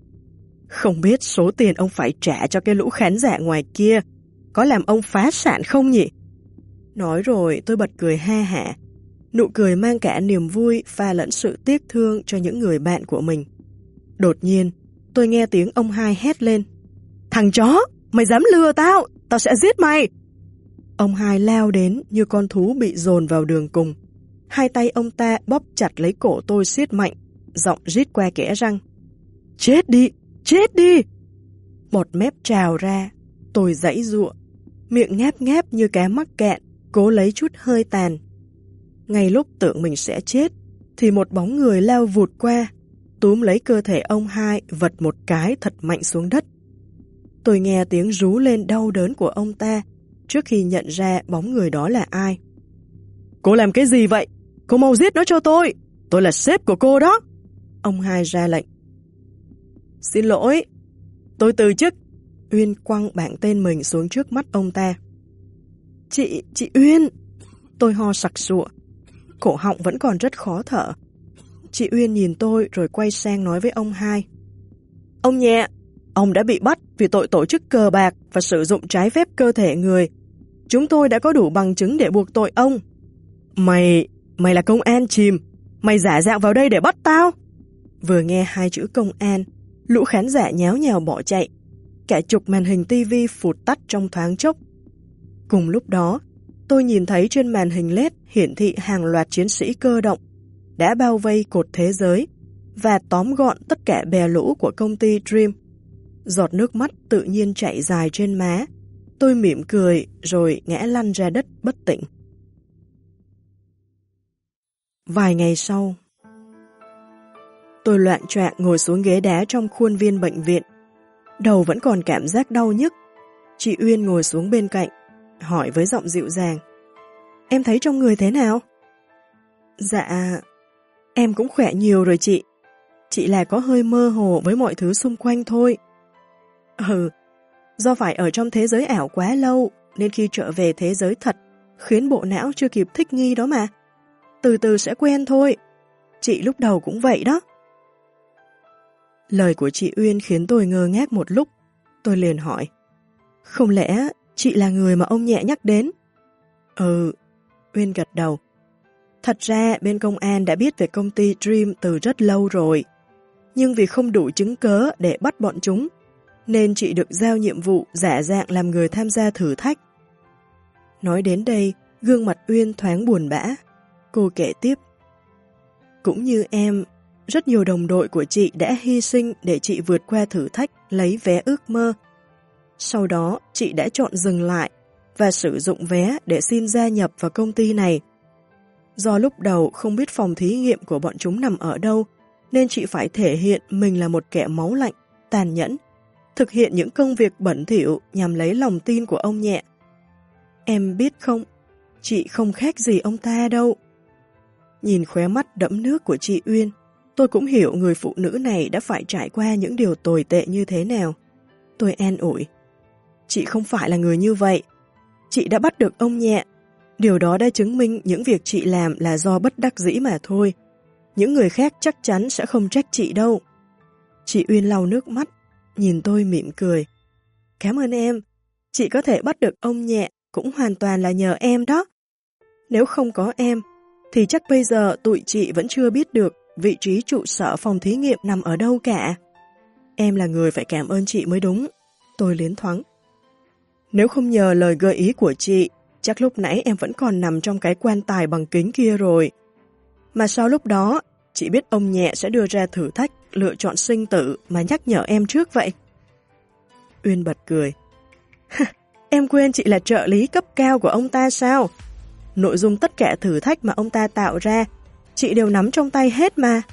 Không biết số tiền ông phải trả cho cái lũ khán giả ngoài kia có làm ông phá sản không nhỉ? Nói rồi tôi bật cười ha hả. Nụ cười mang cả niềm vui pha lẫn sự tiếc thương cho những người bạn của mình. Đột nhiên, tôi nghe tiếng ông hai hét lên. Thằng chó, mày dám lừa tao, tao sẽ giết mày. Ông hai lao đến như con thú bị dồn vào đường cùng. Hai tay ông ta bóp chặt lấy cổ tôi siết mạnh, giọng rít qua kẽ răng. Chết đi, chết đi! Bọt mép trào ra, tôi giãy giụa, miệng ngáp ngáp như cá mắc cạn, cố lấy chút hơi tàn. Ngay lúc tưởng mình sẽ chết, thì một bóng người lao vụt qua, túm lấy cơ thể ông hai vật một cái thật mạnh xuống đất. Tôi nghe tiếng rú lên đau đớn của ông ta trước khi nhận ra bóng người đó là ai. Cô làm cái gì vậy? Cô mau giết nó cho tôi là sếp của cô đó. Ông hai ra lệnh. Xin lỗi, tôi từ chức. Uyên quăng bảng tên mình xuống trước mắt ông ta. Chị Uyên. Tôi ho sặc sụa, cổ họng vẫn còn rất khó thở. Chị Uyên nhìn tôi rồi quay sang nói với ông hai. Ông nhẹ, ông đã bị bắt vì tội tổ chức cờ bạc và sử dụng trái phép cơ thể người. Chúng tôi đã có đủ bằng chứng để buộc tội ông. Mày là công an chìm, mày giả dạng vào đây để bắt tao. Vừa nghe 2 chữ công an, lũ khán giả nháo nhào bỏ chạy. Cả chục màn hình tivi phụt tắt trong thoáng chốc. Cùng lúc đó, tôi nhìn thấy trên màn hình LED hiển thị hàng loạt chiến sĩ cơ động đã bao vây cột thế giới và tóm gọn tất cả bè lũ của công ty Dream. Giọt nước mắt tự nhiên chảy dài trên má. Tôi mỉm cười rồi ngã lăn ra đất bất tỉnh. Vài ngày sau, tôi loạng choạng ngồi xuống ghế đá trong khuôn viên bệnh viện. Đầu vẫn còn cảm giác đau nhức. Chị Uyên ngồi xuống bên cạnh, hỏi với giọng dịu dàng. Em thấy trong người thế nào? Dạ, em cũng khỏe nhiều rồi chị. Chỉ là có hơi mơ hồ với mọi thứ xung quanh thôi. Do phải ở trong thế giới ảo quá lâu, nên khi trở về thế giới thật, khiến bộ não chưa kịp thích nghi đó mà. Từ từ sẽ quen thôi. Chị lúc đầu cũng vậy đó. Lời của chị Uyên khiến tôi ngơ ngác một lúc. Tôi liền hỏi. Không lẽ chị là người mà ông nhẹ nhắc đến? Uyên gật đầu. Thật ra bên công an đã biết về công ty Dream từ rất lâu rồi. Nhưng vì không đủ chứng cớ để bắt bọn chúng, nên chị được giao nhiệm vụ giả dạng làm người tham gia thử thách. Nói đến đây, gương mặt Uyên thoáng buồn bã. Cô kể tiếp. Cũng như em, rất nhiều đồng đội của chị đã hy sinh để chị vượt qua thử thách lấy vé ước mơ. Sau đó, chị đã chọn dừng lại và sử dụng vé để xin gia nhập vào công ty này. Do lúc đầu không biết phòng thí nghiệm của bọn chúng nằm ở đâu, nên chị phải thể hiện mình là một kẻ máu lạnh, tàn nhẫn, thực hiện những công việc bẩn thỉu nhằm lấy lòng tin của ông nhẹ. Em biết không, chị không khác gì ông ta đâu. Nhìn khóe mắt đẫm nước của chị Uyên, tôi cũng hiểu người phụ nữ này đã phải trải qua những điều tồi tệ như thế nào. Tôi an ủi. Chị không phải là người như vậy. Chị đã bắt được ông nhẹ. Điều đó đã chứng minh những việc chị làm là do bất đắc dĩ mà thôi. Những người khác chắc chắn sẽ không trách chị đâu. Chị Uyên lau nước mắt, nhìn tôi mỉm cười. Cảm ơn em. Chị có thể bắt được ông nhẹ cũng hoàn toàn là nhờ em đó. Nếu không có em, thì chắc bây giờ tụi chị vẫn chưa biết được vị trí trụ sở phòng thí nghiệm nằm ở đâu cả. Em là người phải cảm ơn chị mới đúng. Tôi liến thoáng. Nếu không nhờ lời gợi ý của chị, chắc lúc nãy em vẫn còn nằm trong cái quan tài bằng kính kia rồi. Mà sau lúc đó, chị biết ông nhẹ sẽ đưa ra thử thách lựa chọn sinh tử mà nhắc nhở em trước vậy. Uyên bật cười. Em quên chị là trợ lý cấp cao của ông ta sao? Nội dung tất cả thử thách mà ông ta tạo ra, chị đều nắm trong tay hết mà.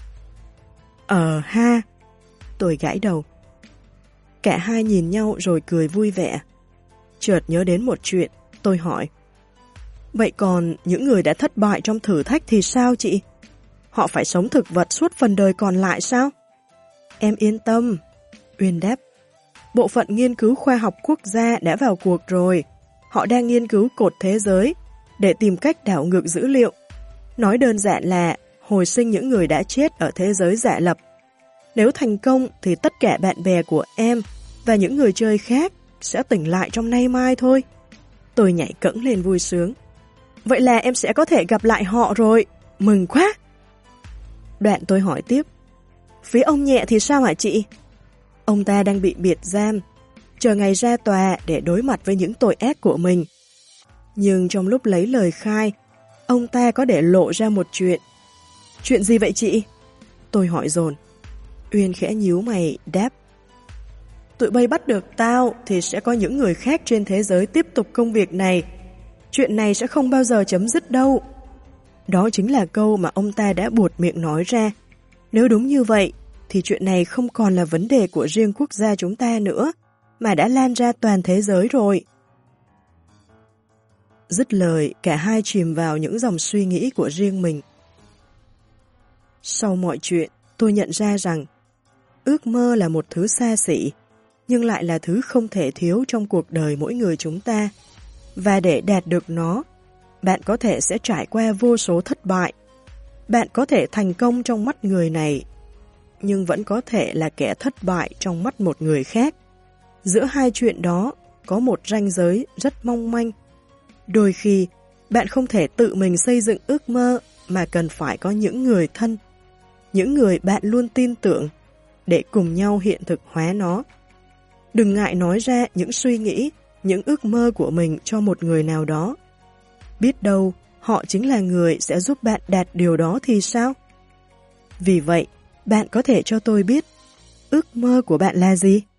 Ha, tôi gãi đầu. Cả hai nhìn nhau rồi cười vui vẻ. Chợt nhớ đến một chuyện, tôi hỏi. Vậy còn những người đã thất bại trong thử thách thì sao chị? Họ phải sống thực vật suốt phần đời còn lại sao? Em yên tâm, Uyên đáp. Bộ phận nghiên cứu khoa học quốc gia đã vào cuộc rồi. Họ đang nghiên cứu cột thế giới để tìm cách đảo ngược dữ liệu. Nói đơn giản là hồi sinh những người đã chết ở thế giới giả lập. Nếu thành công thì tất cả bạn bè của em và những người chơi khác sẽ tỉnh lại trong nay mai thôi. Tôi nhảy cẫng lên vui sướng. Vậy là em sẽ có thể gặp lại họ rồi. Mừng quá! Đoạn tôi hỏi tiếp. Phía ông nhẹ thì sao hả chị? Ông ta đang bị biệt giam, chờ ngày ra tòa để đối mặt với những tội ác của mình. Nhưng trong lúc lấy lời khai, ông ta có để lộ ra một chuyện. Chuyện gì vậy chị? Tôi hỏi dồn. Uyên khẽ nhíu mày, đáp. Tụi bay bắt được tao thì sẽ có những người khác trên thế giới tiếp tục công việc này. Chuyện này sẽ không bao giờ chấm dứt đâu. Đó chính là câu mà ông ta đã buột miệng nói ra. Nếu đúng như vậy, thì chuyện này không còn là vấn đề của riêng quốc gia chúng ta nữa, mà đã lan ra toàn thế giới rồi. Dứt lời, cả hai chìm vào những dòng suy nghĩ của riêng mình. Sau mọi chuyện, tôi nhận ra rằng ước mơ là một thứ xa xỉ, nhưng lại là thứ không thể thiếu trong cuộc đời mỗi người chúng ta. Và để đạt được nó, bạn có thể sẽ trải qua vô số thất bại. Bạn có thể thành công trong mắt người này, nhưng vẫn có thể là kẻ thất bại trong mắt một người khác. Giữa hai chuyện đó có một ranh giới rất mong manh. Đôi khi, bạn không thể tự mình xây dựng ước mơ mà cần phải có những người thân, những người bạn luôn tin tưởng để cùng nhau hiện thực hóa nó. Đừng ngại nói ra những suy nghĩ, những ước mơ của mình cho một người nào đó. Biết đâu, họ chính là người sẽ giúp bạn đạt điều đó thì sao? Vì vậy, bạn có thể cho tôi biết ước mơ của bạn là gì?